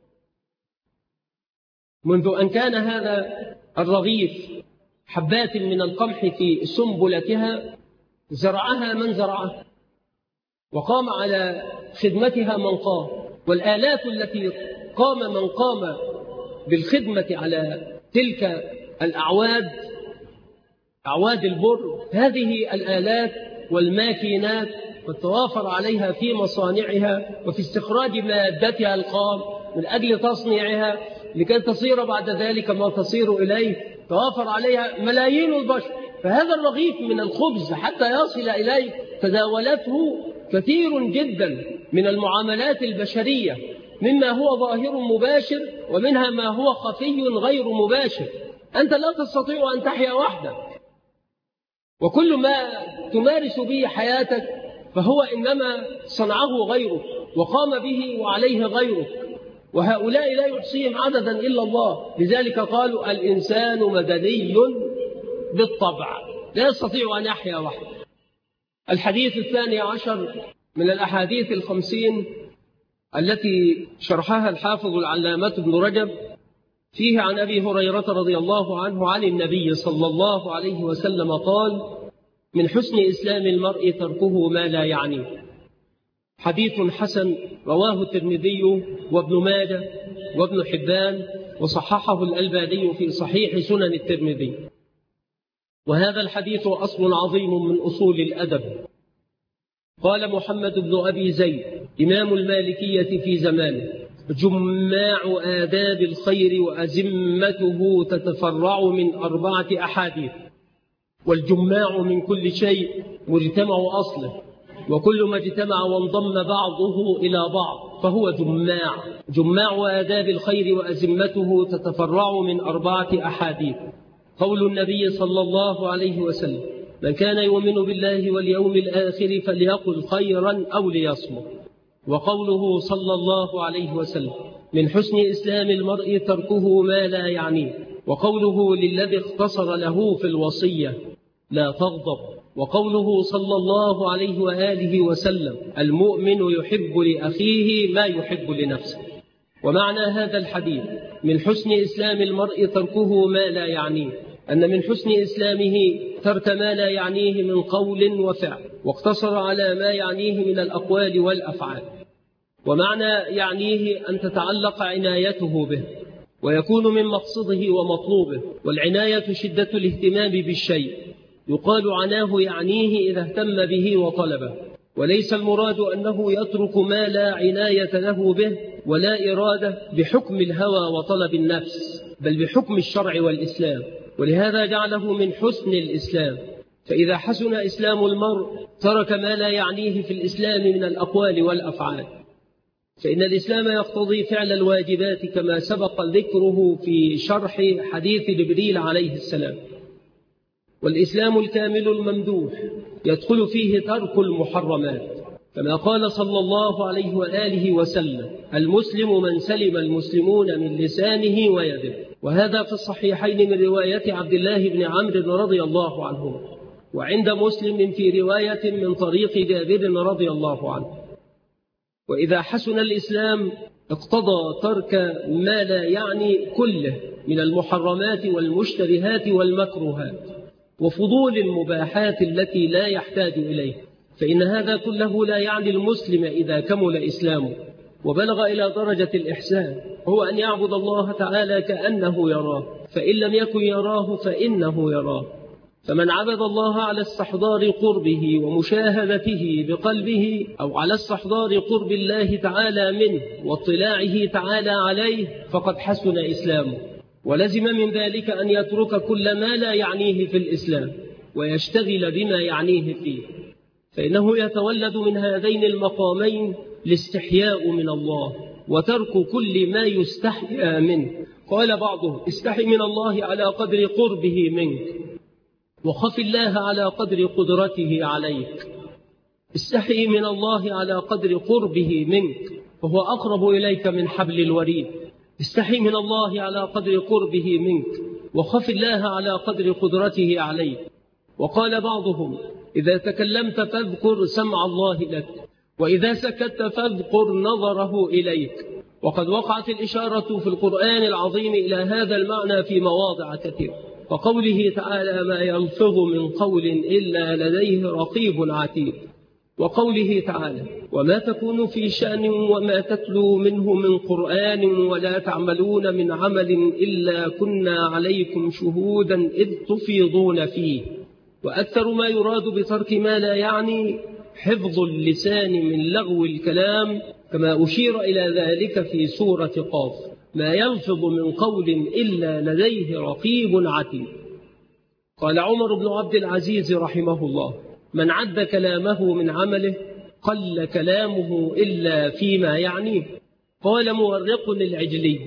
منذ أن كان هذا الرغيف حبات من القمح في سنبلتها زرعها من زرعها، وقام على خدمتها من قام، والآلاف التي قام من قام بالخدمة على تلك الأعواد، أعواد البر، هذه الآلات والماكينات والتوافر عليها في مصانعها وفي استخراج مادتها الخام من أجل تصنيعها لكي تصير بعد ذلك ما تصير إليه، توافر عليها ملايين البشر. فهذا الرغيف من الخبز حتى يصل إليه تداولته كثير جدا من المعاملات البشرية، مما هو ظاهر مباشر ومنها ما هو خفي غير مباشر. أنت لا تستطيع أن تحيا وحدك، وكل ما تمارس به حياتك فهو إنما صنعه غيرك وقام به وعليه غيرك، وهؤلاء لا يحصيهم عددا إلا الله. لذلك قالوا: الإنسان مدني بالطبع، لا يستطيع أن يحيا وحده. الحديث 12 من الأحاديث 50 التي شرحها الحافظ العلامة ابن رجب، فيه عن أبي هريرة رضي الله عنه عن النبي صلى الله عليه وسلم قال: من حسن إسلام المرء تركه ما لا يعنيه. حديث حسن رواه الترمذي وابن ماجه وابن حبان، وصححه الألباني في صحيح سنن الترمذي. وهذا الحديث أصل عظيم من أصول الأدب. قال محمد بن أبي زيد إمام المالكية في زمانه: جماع آداب الخير وأزمته تتفرع من 4 أحاديث، والجماع من كل شيء مجتمع أصله، وكل ما اجتمع وانضم بعضه إلى بعض فهو جماع. جماع آداب الخير وأزمته تتفرع من 4 أحاديث. قول النبي صلى الله عليه وسلم: من كان يؤمن بالله واليوم الآخر فليقل خيرا أو ليصمت. وقوله صلى الله عليه وسلم: من حسن إسلام المرء تركه ما لا يعنيه. وقوله للذي اختصر له في الوصية: لا تغضب. وقوله صلى الله عليه وآله وسلم: المؤمن يحب لأخيه ما يحب لنفسه. ومعنى هذا الحديث: من حسن إسلام المرء تركه ما لا يعنيه، أن من حسن إسلامه ترك ما لا يعنيه من قول وفعل، واقتصر على ما يعنيه من الأقوال والأفعال. ومعنى يعنيه أن تتعلق عنايته به ويكون من مقصده ومطلوبه. والعناية شدة الاهتمام بالشيء، يقال عناه يعنيه إذا اهتم به وطلبه، وليس المراد أنه يترك ما لا عناية له به ولا إرادة بحكم الهوى وطلب النفس، بل بحكم الشرع والإسلام. ولهذا جعله من حسن الإسلام. فإذا حسن إسلام المرء ترك ما لا يعنيه في الإسلام من الأقوال والأفعال، فإن الإسلام يقتضي فعل الواجبات كما سبق ذكره في شرح حديث جبريل عليه السلام. والإسلام الكامل الممدوح يدخل فيه ترك المحرمات، كما قال صلى الله عليه وآله وسلم: المسلم من سلم المسلمون من لسانه ويده. وهذا في الصحيحين من رواية عبد الله بن عمرو رضي الله عنه، وعند مسلم في رواية من طريق جابر رضي الله عنه. وإذا حسن الإسلام اقتضى ترك ما لا يعني كله من المحرمات والمشتبهات والمكروهات وفضول المباحات التي لا يحتاج إليه، فإن هذا كله لا يعني المسلم إذا كمل إسلامه وبلغ إلى درجة الإحسان، هو أن يعبد الله تعالى كأنه يراه، فإن لم يكن يراه فإنه يراه. فمن عبد الله على استحضار قربه ومشاهدته بقلبه، أو على استحضار قرب الله تعالى منه واطلاعه تعالى عليه، فقد حسن إسلامه. ولزم من ذلك أن يترك كل ما لا يعنيه في الإسلام ويشتغل بما يعنيه فيه، فإنه يتولد من هذين المقامين الاستحياء من الله وترك كل ما يستحيا منه. قال بعضهم: استحي من الله على قدر قربه منك، وخف الله على قدر قدرته عليك. استحي من الله على قدر قربه منك، فهو أقرب إليك من حبل الوريد. استحي من الله على قدر قربه منك، وخف الله على قدر قدرته عليك. وقال بعضهم: إذا تكلمت فاذكر سمع الله لك، وإذا سكت فاذكر نظره إليك. وقد وقعت الإشارة في القرآن العظيم إلى هذا المعنى في مواضع كثيرة، وقوله تعالى: ما يلفظ من قول إلا لديه رقيب عتيد. وقوله تعالى: وما تكون في شأن وما تتلو منه من قرآن ولا تعملون من عمل إلا كنا عليكم شهودا إذ تفيضون فيه. وأكثر ما يراد بترك ما لا يعني حفظ اللسان من لغو الكلام، كما أشير إلى ذلك في سورة قاف: ما يلفظ من قول إلا لديه رقيب عتيد. قال عمر بن عبد العزيز رحمه الله: من عد كلامه من عمله قل كلامه إلا فيما يعنيه. قال مورق العجلي: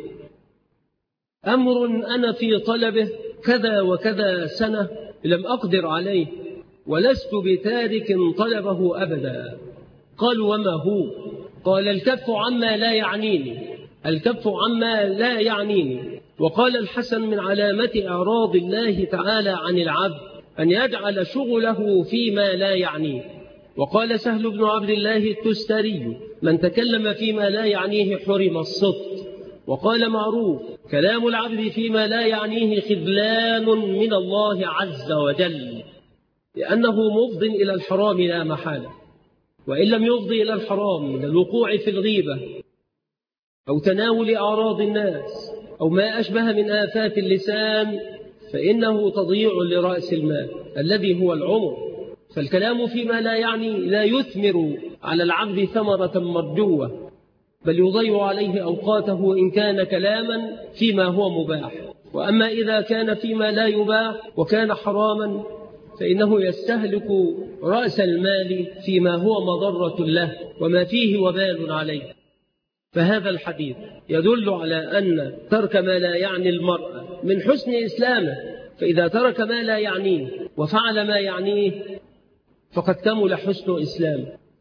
أمر أنا في طلبه كذا وكذا سنة لم أقدر عليه، ولست بتارك طلبه أبدا. قالوا: وما هو؟ قال: الكف عما لا يعنيني، الكف عما لا يعنيني. وقال الحسن: من علامة إعراض الله تعالى عن العبد أن يجعل شغله فيما لا يعنيه. وقال سهل بن عبد الله التستري: من تكلم فيما لا يعنيه حرم الصدق. وقال معروف: كلام العبد فيما لا يعنيه خذلان من الله عز وجل، لأنه مفض إلى الحرام لا محالة. وإن لم يفضي إلى الحرام من الوقوع في الغيبة أو تناول أعراض الناس أو ما أشبه من آفات اللسان، فإنه تضييع لرأس المال الذي هو العمر. فالكلام فيما لا يعني لا يثمر على العبد ثمرة مرجوة، بل يضيع عليه أوقاته إن كان كلاما فيما هو مباح. وأما إذا كان فيما لا يباح وكان حراما، فإنه يستهلك رأس المال فيما هو مضرة له وما فيه وبال عليه. فهذا الحديث يدل على أن ترك ما لا يعني المرء من حسن إسلامه، فإذا ترك ما لا يعنيه وفعل ما يعنيه فقد كمل حسن إسلامه.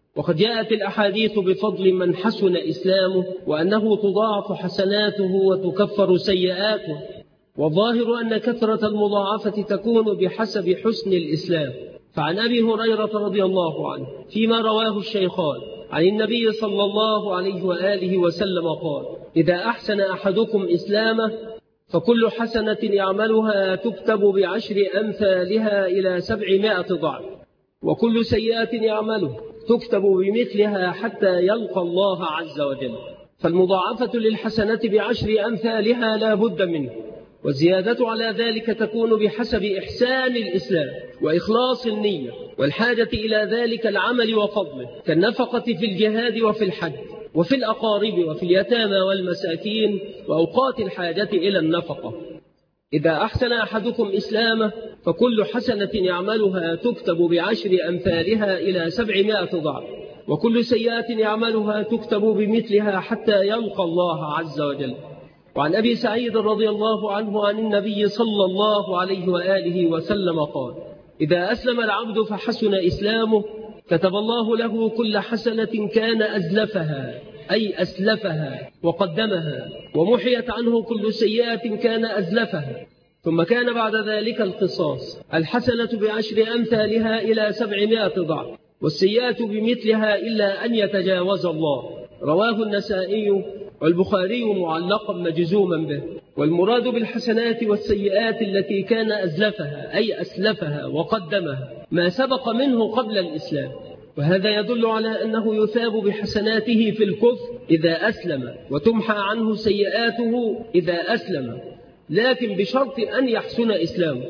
وقد جاءت الأحاديث بفضل من حسن إسلامه وأنه تضاعف حسناته وتكفر سيئاته، والظاهر أن كثرة المضاعفة تكون بحسب حسن الإسلام. فعن أبي هريرة رضي الله عنه فيما رواه الشيخان عن النبي صلى الله عليه وآله وسلم قال: إذا أحسن أحدكم إسلامه فكل حسنة يعملها تكتب ب10 أمثالها إلى 700 ضعف، وكل سيئة يعمله تكتب بمثلها حتى يلقى الله عز وجل. فالمضاعفة للحسنة ب10 أمثالها لا بد منه، والزيادة على ذلك تكون بحسب إحسان الإسلام وإخلاص النية والحاجة إلى ذلك العمل وفضله، كالنفقة في الجهاد وفي الحج وفي الأقارب وفي اليتامى والمساكين وأوقات الحاجة إلى النفقة. إذا أحسن أحدكم إسلامه فكل حسنة يعملها تكتب ب10 أمثالها إلى 700 ضعف، وكل سيئة يعملها تكتب بمثلها حتى يلقى الله عز وجل. وعن أبي سعيد رضي الله عنه عن النبي صلى الله عليه وآله وسلم قال: إذا أسلم العبد فحسن إسلامه كتب الله له كل حسنة كان أزلفها، أي أسلفها وقدمها، ومحيت عنه كل سيئة كان أزلفها. ثم كان بعد ذلك القصاص، الحسنة ب10 أمثالها إلى 700 ضعف، والسيئة بمثلها إلا أن يتجاوز الله. رواه النسائي والبخاري معلقا مجزوما به. والمراد بالحسنات والسيئات التي كان أزلفها أي أسلفها وقدمها ما سبق منه قبل الإسلام، وهذا يدل على أنه يثاب بحسناته في الكفر إذا أسلم، وتمحى عنه سيئاته إذا أسلم، لكن بشرط أن يحسن إسلامه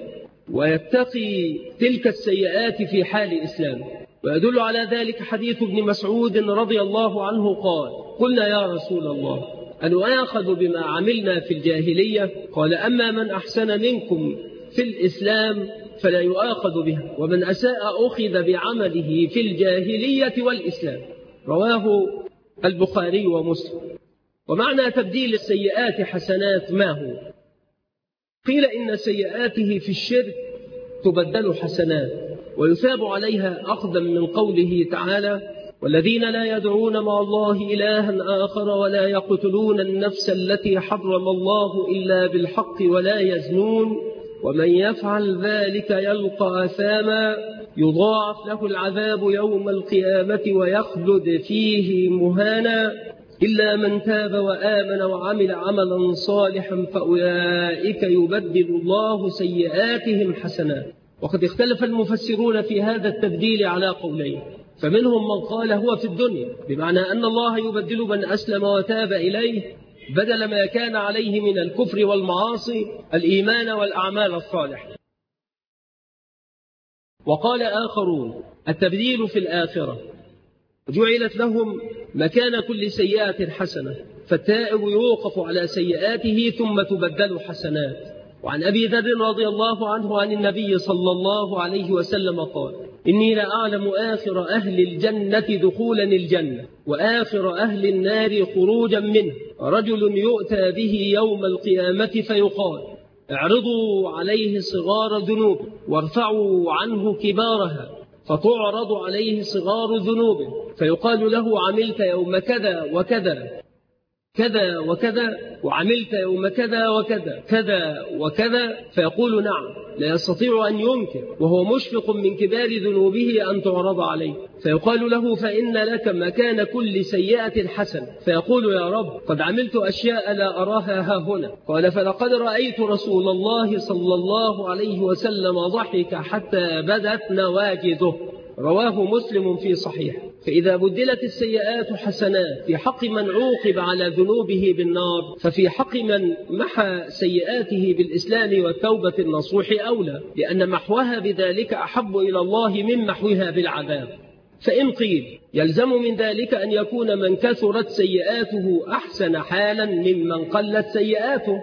ويتقي تلك السيئات في حال إسلامه. ويدل على ذلك حديث ابن مسعود رضي الله عنه قال: قلنا يا رسول الله أنؤاخذ بما عملنا في الجاهلية؟ قال: أما من أحسن منكم في الإسلام فلا يؤاخذ بها، ومن أساء أخذ بعمله في الجاهلية والإسلام. رواه البخاري ومسلم. ومعنى تبديل السيئات حسنات ما هو؟ قيل إن سيئاته في الشرك تبدل حسنات ويثاب عليها أخذا من قوله تعالى: والذين لا يدعون مع الله إلها آخر ولا يقتلون النفس التي حرم الله إلا بالحق ولا يزنون ومن يفعل ذلك يلقى أثاما يضاعف له العذاب يوم القيامة ويخلد فيه مهانا إلا من تاب وآمن وعمل عملا صالحا فأولئك يبدل الله سيئاتهم حسنات. وقد اختلف المفسرون في هذا التبديل على قولين، فمنهم من قال هو في الدنيا، بمعنى أن الله يبدل من أسلم وتاب إليه بدل ما كان عليه من الكفر والمعاصي الإيمان والأعمال الصالحة. وقال آخرون التبديل في الآخرة، جعلت لهم مكان كل سيئة حسنة، فالتائب يوقف على سيئاته ثم تبدل حسنات. وعن أبي ذر رضي الله عنه عن النبي صلى الله عليه وسلم قال: إني لأعلم آخر أهل الجنة دخولا الجنة وآخر أهل النار خروجا منه، رجل يؤتى به يوم القيامة فيقال: اعرضوا عليه صغار ذنوبه وارفعوا عنه كبارها، فتعرض عليه صغار ذنوبه فيقال له: عملت يوم كذا وكذا كذا وكذا، وعملت يوم كذا وكذا كذا وكذا، فيقول: نعم. لا يستطيع أن ينكر وهو مشفق من كبار ذنوبه أن تعرض عليه، فيقال له: فإن لك مكان كل سيئة حسن، فيقول: يا رب قد عملت أشياء لا أراها ها هنا. قال: فلقد رأيت رسول الله صلى الله عليه وسلم ضحك حتى بدت نواجذه. رواه مسلم في صحيح. فإذا بدلت السيئات حسنات في حق من عوقب على ذنوبه بالنار، ففي حق من محى سيئاته بالإسلام والتوبة النصوح أولى، لأن محوها بذلك أحب إلى الله من محوها بالعذاب. فإن قيل يلزم من ذلك أن يكون من كثرت سيئاته أحسن حالا ممن قلت سيئاته،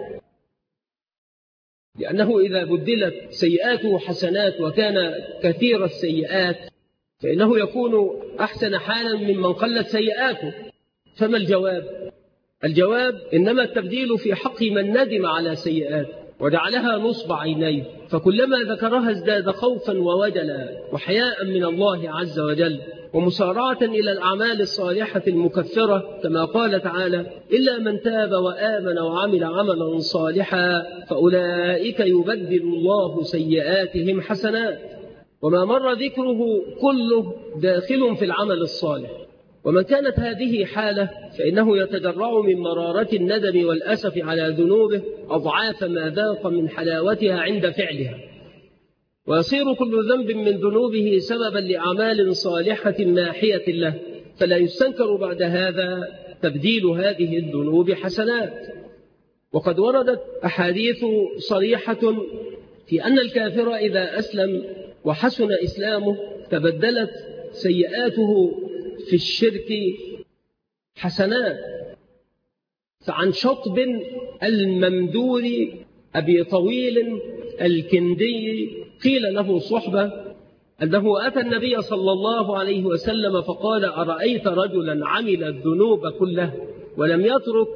لأنه إذا بدلت سيئاته حسنات وكان كثير السيئات فإنه يكون أحسن حالا ممن قلت سيئاته. فما الجواب؟ الجواب إنما التبديل في حق من ندم على سيئات وجعلها نصب عينيه، فكلما ذكرها ازداد خوفا ووجلا وحياء من الله عز وجل، ومسارعة إلى الأعمال الصالحة المكفرة، كما قال تعالى: إلا من تاب وآمن وعمل عملا صالحا فأولئك يبدل الله سيئاتهم حسنات. وما مر ذكره كله داخل في العمل الصالح. ومن كانت هذه حالة فإنه يتجرع من مرارة الندم والأسف على ذنوبه أضعاف ما ذاق من حلاوتها عند فعلها، ويصير كل ذنب من ذنوبه سببا لأعمال صالحة ماحية له، فلا يستنكر بعد هذا تبديل هذه الذنوب حسنات. وقد وردت أحاديث صريحة في أن الكافر إذا أسلم وحسن إسلامه تبدلت سيئاته في الشرك حسنات. فعن شطب الممدور أبي طويل الكندي قيل له صحبة أنه أتى النبي صلى الله عليه وسلم فقال: أرأيت رجلا عمل الذنوب كلها ولم يترك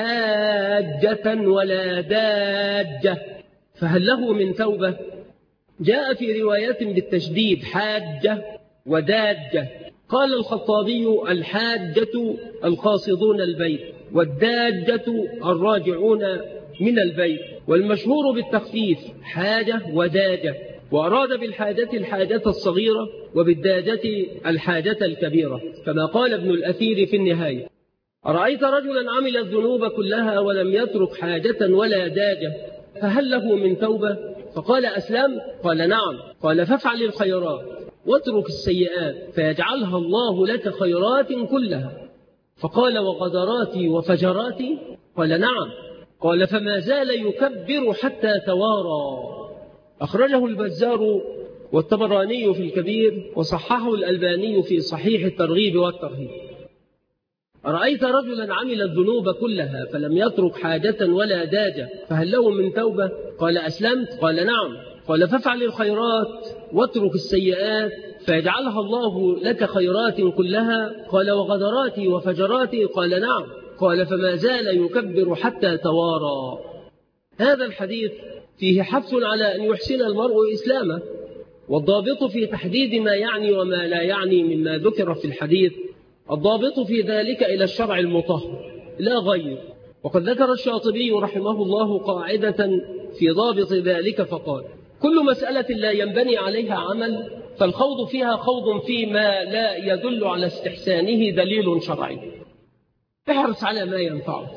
حاجة ولا داجة فهل له من توبة؟ جاء في روايات بالتشديد حاجة وداجة. قال الخطابي: الحاجة القاصدون البيت، والداجة الراجعون من البيت، والمشهور بالتخفيف حاجة وداجة، وأراد بالحاجة الحاجة الصغيرة وبالداجة الحاجة الكبيرة، كما قال ابن الأثير في النهاية: أرأيت رجلا عمل الذنوب كلها ولم يترك حاجة ولا داجة فهل له من توبة؟ فقال: أسلم؟ قال: نعم. قال: فافعل الخيرات واترك السيئات فيجعلها الله لك خيرات كلها. فقال: وغدراتي وفجراتي؟ قال: نعم. قال: فما زال يكبر حتى توارى. أخرجه البزار والطبراني في الكبير، وصححه الألباني في صحيح الترغيب والترهيب. أرأيت رجلا عمل الذنوب كلها فلم يترك حاجة ولا داجة فهل له من توبة؟ قال: أسلمت؟ قال: نعم. قال: فافعل الخيرات واترك السيئات فيجعلها الله لك خيرات كلها. قال: وغدراتي وفجراتي؟ قال: نعم. قال: فما زال يكبر حتى توارى. هذا الحديث فيه حث على أن يحسن المرء إسلامه، والضابط في تحديد ما يعني وما لا يعني مما ذكر في الحديث الضابط في ذلك إلى الشرع المطهر لا غير. وقد ذكر الشاطبي رحمه الله قاعدة في ضابط ذلك فقال: كل مسألة لا ينبني عليها عمل فالخوض فيها خوض فيما لا يدل على استحسانه دليل شرعي. احرص على ما ينفعك،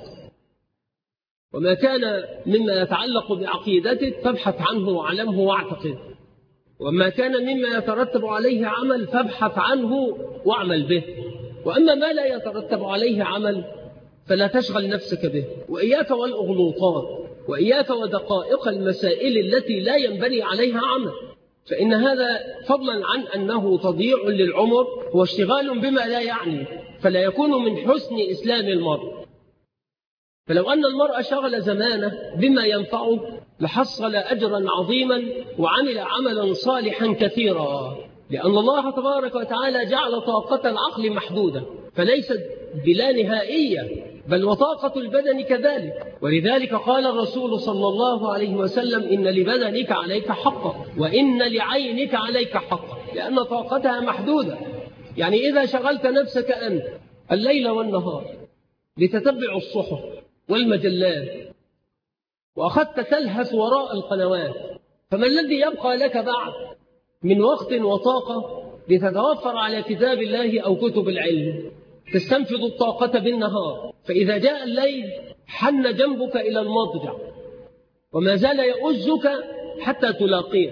وما كان مما يتعلق بعقيدتك فابحث عنه وعلمه واعتقد، وما كان مما يترتب عليه عمل فابحث عنه واعمل به، وأما ما لا يترتب عليه عمل فلا تشغل نفسك به. وإياك والأغلوطات، وإياك ودقائق المسائل التي لا ينبني عليها عمل، فإن هذا فضلا عن أنه تضييع للعمر هو اشتغال بما لا يعني، فلا يكون من حسن إسلام المرء. فلو أن المرء شغل زمانه بما ينفعه لحصل أجرا عظيما وعمل عملا صالحا كثيرا، لأن الله تبارك وتعالى جعل طاقة العقل محدودة فليست بلا نهائية، بل وطاقة البدن كذلك. ولذلك قال الرسول صلى الله عليه وسلم: إن لبدنك عليك حقا وإن لعينك عليك حقا، لأن طاقتها محدودة. يعني إذا شغلت نفسك أنت الليل والنهار لتتبع الصحف والمجلات وأخذت تلهث وراء القنوات، فما الذي يبقى لك بعد من وقت وطاقة لتتوفر على كتاب الله أو كتب العلم؟ تستنفذ الطاقة بالنهار، فإذا جاء الليل حن جنبك إلى المضجع وما زال يؤزك حتى تلاقيه.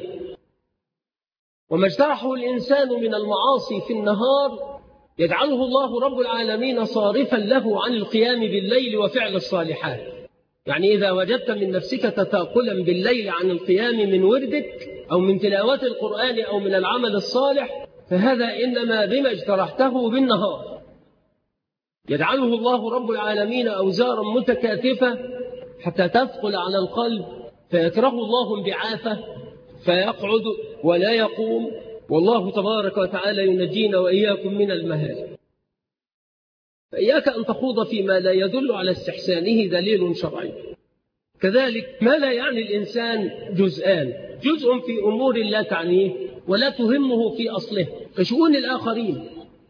وما اجترحه الإنسان من المعاصي في النهار يجعله الله رب العالمين صارفا له عن القيام بالليل وفعل الصالحات. يعني إذا وجدت من نفسك تثاقلا بالليل عن القيام من وردك أو من تلاوة القرآن أو من العمل الصالح، فهذا إنما بما اجترحته بالنهار. يجعله الله رب العالمين أوزارا متكاثفة حتى تثقل على القلب، فيكره الله انبعاثه فيقعد ولا يقوم، والله تبارك وتعالى ينجينا وإياكم من المهالك. فإياك أن تخوض فيما لا يدل على استحسانه دليل شرعي. كذلك ما لا يعني الإنسان جزءان: جزء في أمور لا تعنيه ولا تهمه في أصله كشؤون الآخرين،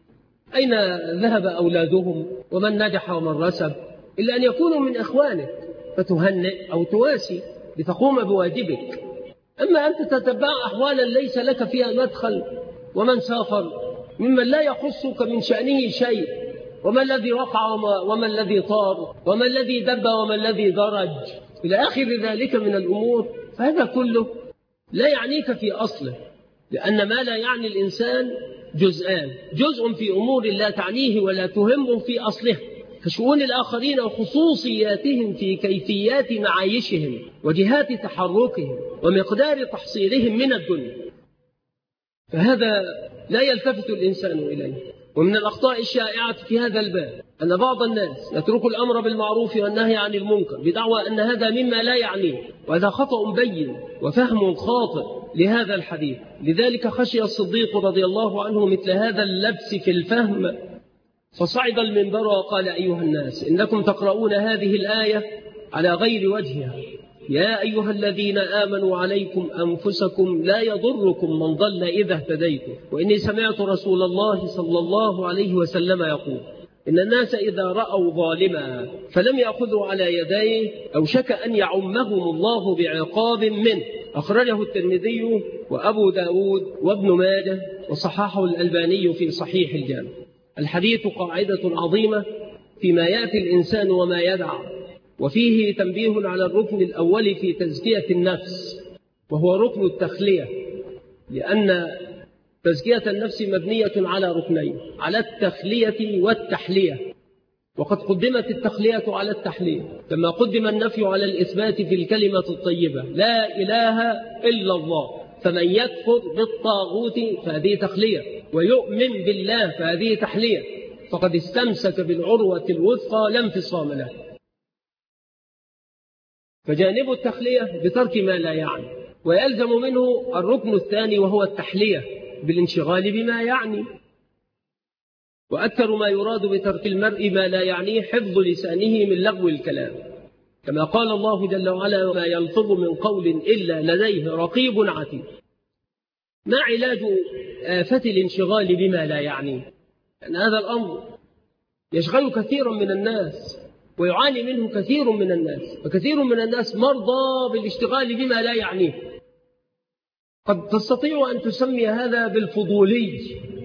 أين ذهب أولادهم ومن نجح ومن رسب، إلا أن يكونوا من إخوانك فتهنئ أو تواسي لتقوم بواجبك. أما أنت تتبع أحوالا ليس لك فيها مدخل، ومن سافر ممن لا يخصك من شأنه شيء، وما الذي وقع وما الذي طار وما الذي دب وما الذي درج إلى آخر ذلك من الأمور، فهذا كله لا يعنيك في أصله، لأن ما لا يعني الإنسان جزءان: جزء في أمور لا تعنيه ولا تهمه في أصله كشؤون الآخرين وخصوصياتهم في كيفيات معايشهم وجهات تحركهم ومقدار تحصيلهم من الدنيا، فهذا لا يلتفت الإنسان إليه. ومن الأخطاء الشائعة في هذا الباب أن بعض الناس يترك الأمر بالمعروف والنهي عن المنكر بدعوى أن هذا مما لا يعنيه، وهذا خطأ بين وفهم خاطئ لهذا الحديث. لذلك خشي الصديق رضي الله عنه مثل هذا اللبس في الفهم، فصعد المنبر وقال: أيها الناس، إنكم تقرؤون هذه الآية على غير وجهها. يا أيها الذين آمنوا عليكم أنفسكم لا يضركم من ضل إذا اهتديتم، وإني سمعت رسول الله صلى الله عليه وسلم يقول: إن الناس إذا رأوا ظالما فلم يأخذوا على يديه أوشك أن يعمهم الله بعقاب منه. أخرجه الترمذي وأبو داود وابن ماجه وصححه الألباني في صحيح الجامع. الحديث قاعدة عظيمة فيما يأتي الإنسان وما يدعى، وفيه تنبيه على الركن الأول في تزكية النفس، وهو ركن التخلية، لأن تزكية النفس مبنية على ركنين: على التخلية والتحلية، وقد قدمت التخلية على التحلية كما قدم النفي على الإثبات في الكلمة الطيبة: لا إله إلا الله. فمن يكفر بالطاغوت فهذه تخلية، ويؤمن بالله فهذه تحلية، فقد استمسك بالعروة الوثقى لا انفصام له. فجانب التخلية بترك ما لا يعني، ويلزم منه الركن الثاني وهو التحلية بالانشغال بما يعني. وأكثر ما يراد بترك المرء ما لا يعنيه حفظ لسانه من لغو الكلام، كما قال الله جل وعلا: ما يلفظ من قول إلا لديه رقيب عتيد. ما علاج آفة الانشغال بما لا يعنيه؟ أن هذا الأمر يشغل كثيرا من الناس ويعاني منه كثير من الناس، وكثير من الناس مرضى بالاشتغال بما لا يعنيه. قد تستطيع أن تسمي هذا بالفضولي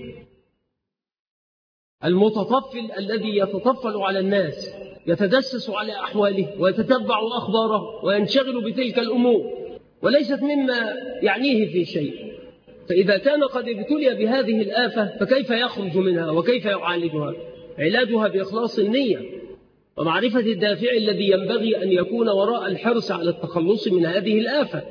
المتطفل الذي يتطفل على الناس، يتدسس على أحواله ويتتبع أخباره وينشغل بتلك الأمور وليست مما يعنيه في شيء. فإذا كان قد ابتلي بهذه الآفة فكيف يخرج منها وكيف يعالجها؟ علاجها بإخلاص النية ومعرفة الدافع الذي ينبغي أن يكون وراء الحرص على التخلص من هذه الآفة،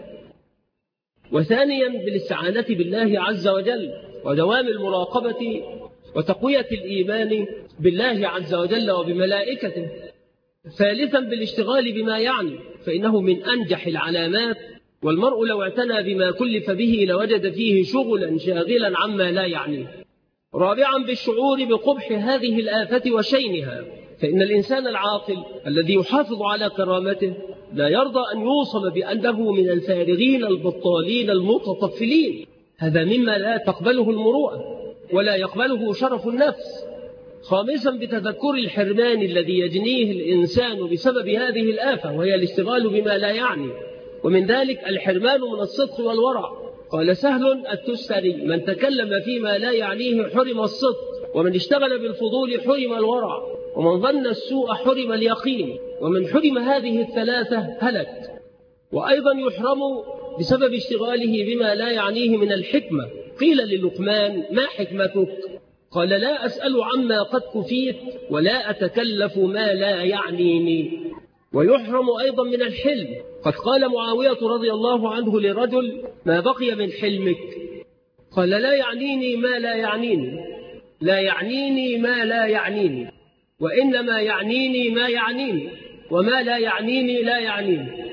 وثانيا بالاستعانة بالله عز وجل ودوام المراقبة وتقوية الإيمان بالله عز وجل وبملائكته، ثالثا بالاشتغال بما يعني، فإنه من أنجح العلامات، والمرء لو اعتنى بما كلف به لوجد فيه شغلا شاغلا عما لا يعنيه. رابعا بالشعور بقبح هذه الآفة وشينها، فإن الإنسان العاقل الذي يحافظ على كرامته لا يرضى أن يوصم بأنه من الفارغين البطالين المتطفلين، هذا مما لا تقبله المروءة ولا يقبله شرف النفس. خامسا بتذكر الحرمان الذي يجنيه الإنسان بسبب هذه الآفة، وهي الاشتغال بما لا يعني، ومن ذلك الحرمان من الصدق والورع. قال سهل التستري: من تكلم فيما لا يعنيه حرم الصدق، ومن اشتغل بالفضول حرم الورع، ومن ظن السوء حرم اليقين، ومن حرم هذه الثلاثة هلك. وأيضا يحرم بسبب اشتغاله بما لا يعنيه من الحكمة. قيل للقمان: ما حكمتك؟ قال: لا أسأل عما قد كفيت ولا أتكلف ما لا يعنيني. ويحرم أيضا من الحلم. قد قال معاوية رضي الله عنه لرجل: ما بقي من حلمك؟ قال: لا يعنيني ما لا يعنيني، لا يعنيني ما لا يعنيني، وإنما يعنيني ما يعنيني، وما لا يعنيني لا يعنيني.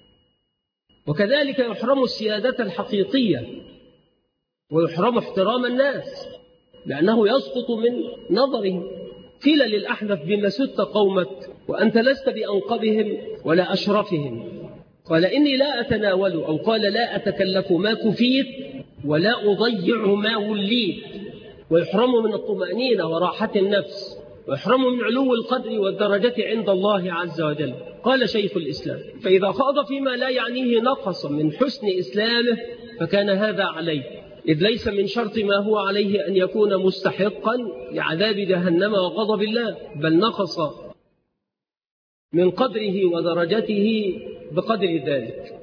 وكذلك يحرم السيادة الحقيقية، ويحرم احترام الناس لأنه يسقط من نظرهم. قيل للأحنف: بما سدت قومك وأنت لست بأنقبهم ولا أشرفهم؟ قال: إني لا أتناول، أو قال: لا أتكلف ما كفيت ولا أضيع ما وليت. ويحرموا من الطمأنينة وراحة النفس، ويحرموا من علو القدر والدرجة عند الله عز وجل. قال شيخ الإسلام: فإذا خاض فيما لا يعنيه نقص من حسن إسلامه فكان هذا عليه، إذ ليس من شرط ما هو عليه أن يكون مستحقا لعذاب جهنم وغضب الله، بل نقص من قدره ودرجته بقدر ذلك.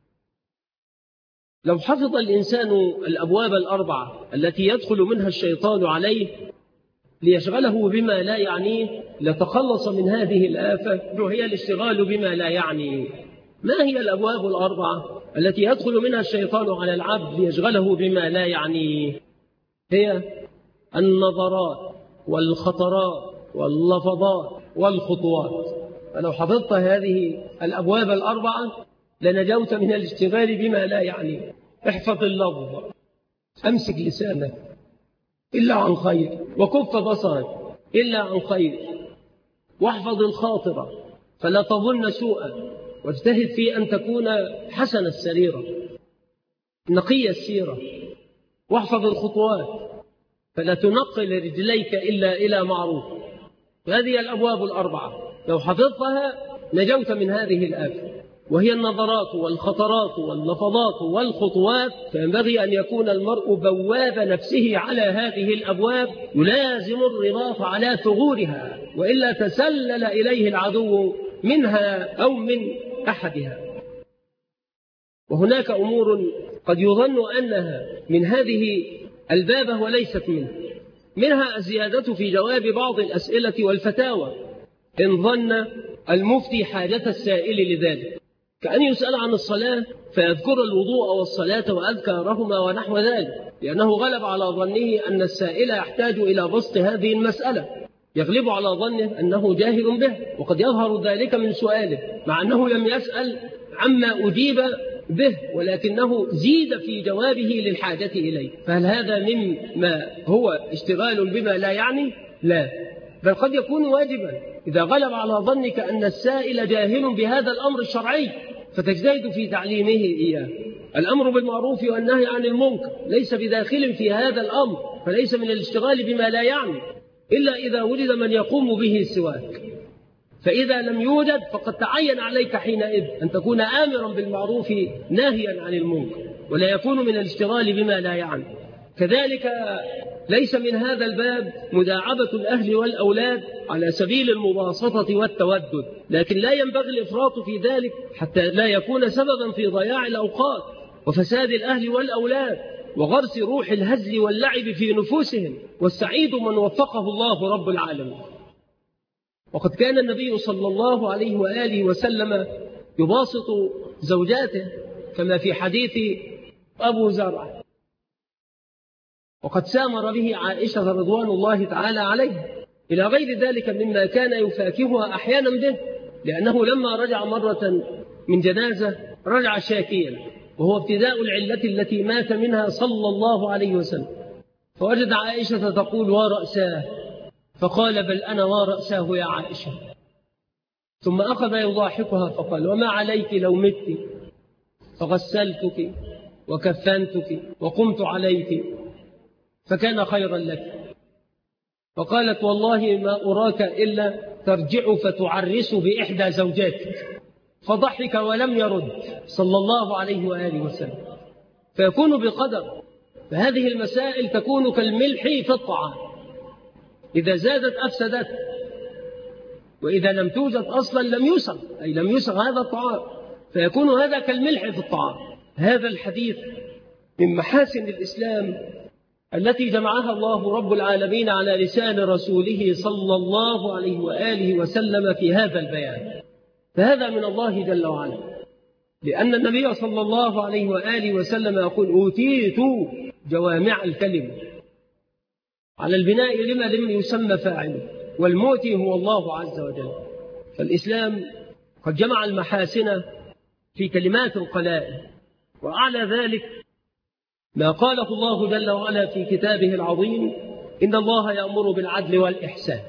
لو حفظ الإنسان الأبواب الأربعة التي يدخل منها الشيطان عليه ليشغله بما لا يعنيه لتخلص من هذه الآفة، وهي الاشتغال بما لا يعنيه. ما هي الأبواب الأربعة التي يدخل منها الشيطان على العبد ليشغله بما لا يعنيه؟ هي النظرات والخطرات واللفظات والخطوات. فلو حفظت هذه الأبواب الأربعة لنجوت من الاشتغال بما لا يعنيه. احفظ اللفظ، أمسك لسانك إلا عن خير، وكف بصرك إلا عن خير، واحفظ الخاطرة فلا تظن سوءا، واجتهد في أن تكون حسن السريرة نقي السيرة، واحفظ الخطوات فلا تنقل رجليك إلا إلى معروف. هذه الأبواب الأربعة لو حفظتها نجوت من هذه الآفة، وهي النظرات والخطرات واللفظات والخطوات. فينبغي أن يكون المرء بواب نفسه على هذه الأبواب، يلازم الرباط على ثغورها، وإلا تسلل إليه العدو منها أو من أحدها. وهناك أمور قد يظن أنها من هذه البابة وليست منها الزيادة في جواب بعض الأسئلة والفتاوى إن ظن المفتي حاجة السائل لذلك، كأن يسأل عن الصلاة فيذكر الوضوء والصلاة وأذكارهما ونحو ذلك، لأنه غلب على ظنه أن السائل يحتاج إلى بسط هذه المسألة، يغلب على ظنه أنه جاهل به، وقد يظهر ذلك من سؤاله مع أنه لم يسأل عما أجيب به، ولكنه زيد في جوابه للحاجة إليه. فهل هذا مما هو اشتغال بما لا يعني؟ لا، بل قد يكون واجبا إذا غلب على ظنك أن السائل جاهل بهذا الأمر الشرعي فتجتهد في تعليمه إياه. الأمر بالمعروف والنهي عن المنكر ليس بداخل في هذا الأمر، فليس من الاشتغال بما لا يعني إلا إذا وجد من يقوم به سواك. فإذا لم يوجد فقد تعين عليك حينئذ أن تكون آمرا بالمعروف ناهيا عن المنكر، ولا يكون من الاشتغال بما لا يعني. كذلك ليس من هذا الباب مداعبة الأهل والأولاد على سبيل المباسطة والتودد، لكن لا ينبغي الإفراط في ذلك حتى لا يكون سببا في ضياع الأوقات وفساد الأهل والأولاد وغرس روح الهزل واللعب في نفوسهم. والسعيد من وفقه الله رب العالمين. وقد كان النبي صلى الله عليه وآله وسلم يباسط زوجاته كما في حديث أبو زرع، وقد سامر به عائشة رضوان الله تعالى عليها إلى غير ذلك مما كان يفاكهها أحيانا به، لأنه لما رجع مرة من جنازة رجع شاكيا، وهو ابتداء العلة التي مات منها صلى الله عليه وسلم، فوجد عائشة تقول ورأساه، فقال بل أنا ورأساه يا عائشة، ثم أخذ يضاحكها فقال وما عليك لو مت، فغسلتك وكفنتك وقمت عليك فكان خيرا لك. فقالت والله ما أراك إلا ترجع فتعرس بإحدى زوجاتك، فضحك ولم يرد صلى الله عليه وآله وسلم. فيكون بقدر. فهذه المسائل تكون كالملح في الطعام، إذا زادت أفسدت، وإذا لم توجد أصلا لم يسغ، أي لم يسغ هذا الطعام، فيكون هذا كالملح في الطعام. هذا الحديث من محاسن الإسلام التي جمعها الله رب العالمين على لسان رسوله صلى الله عليه وآله وسلم في هذا البيان. فهذا من الله جل وعلا، لأن النبي صلى الله عليه وآله وسلم يقول أوتيت جوامع الكلم، على البناء لما لم يسمى فاعله، والمؤتي هو الله عز وجل. فالإسلام قد جمع المحاسن في كلمات قلائل، وأعلى ذلك ما قاله الله جل وعلا في كتابه العظيم إن الله يأمر بالعدل والإحسان.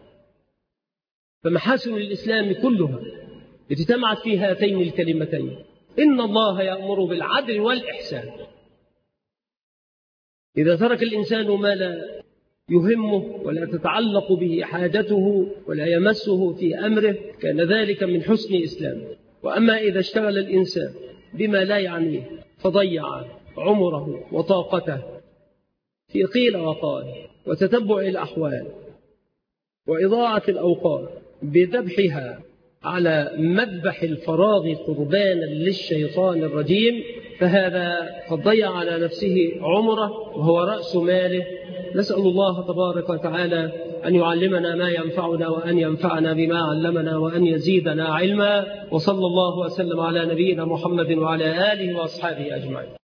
فمحاسن الإسلام كلها اجتمعت في هاتين الكلمتين، إن الله يأمر بالعدل والإحسان. إذا ترك الإنسان ما لا يهمه ولا تتعلق به حاجته ولا يمسه في أمره، كان ذلك من حسن إسلامه. وأما إذا اشتغل الإنسان بما لا يعنيه فضيع عمره وطاقته في قيل وقال وتتبع الأحوال وإضاعة الأوقات بذبحها على مذبح الفراغ قربانا للشيطان الرجيم، فهذا قد ضيع على نفسه عمره وهو رأس ماله. نسأل الله تبارك وتعالى أن يعلمنا ما ينفعنا وأن ينفعنا بما علمنا وأن يزيدنا علما. وصلى الله وسلم على نبينا محمد وعلى آله وأصحابه أجمعين.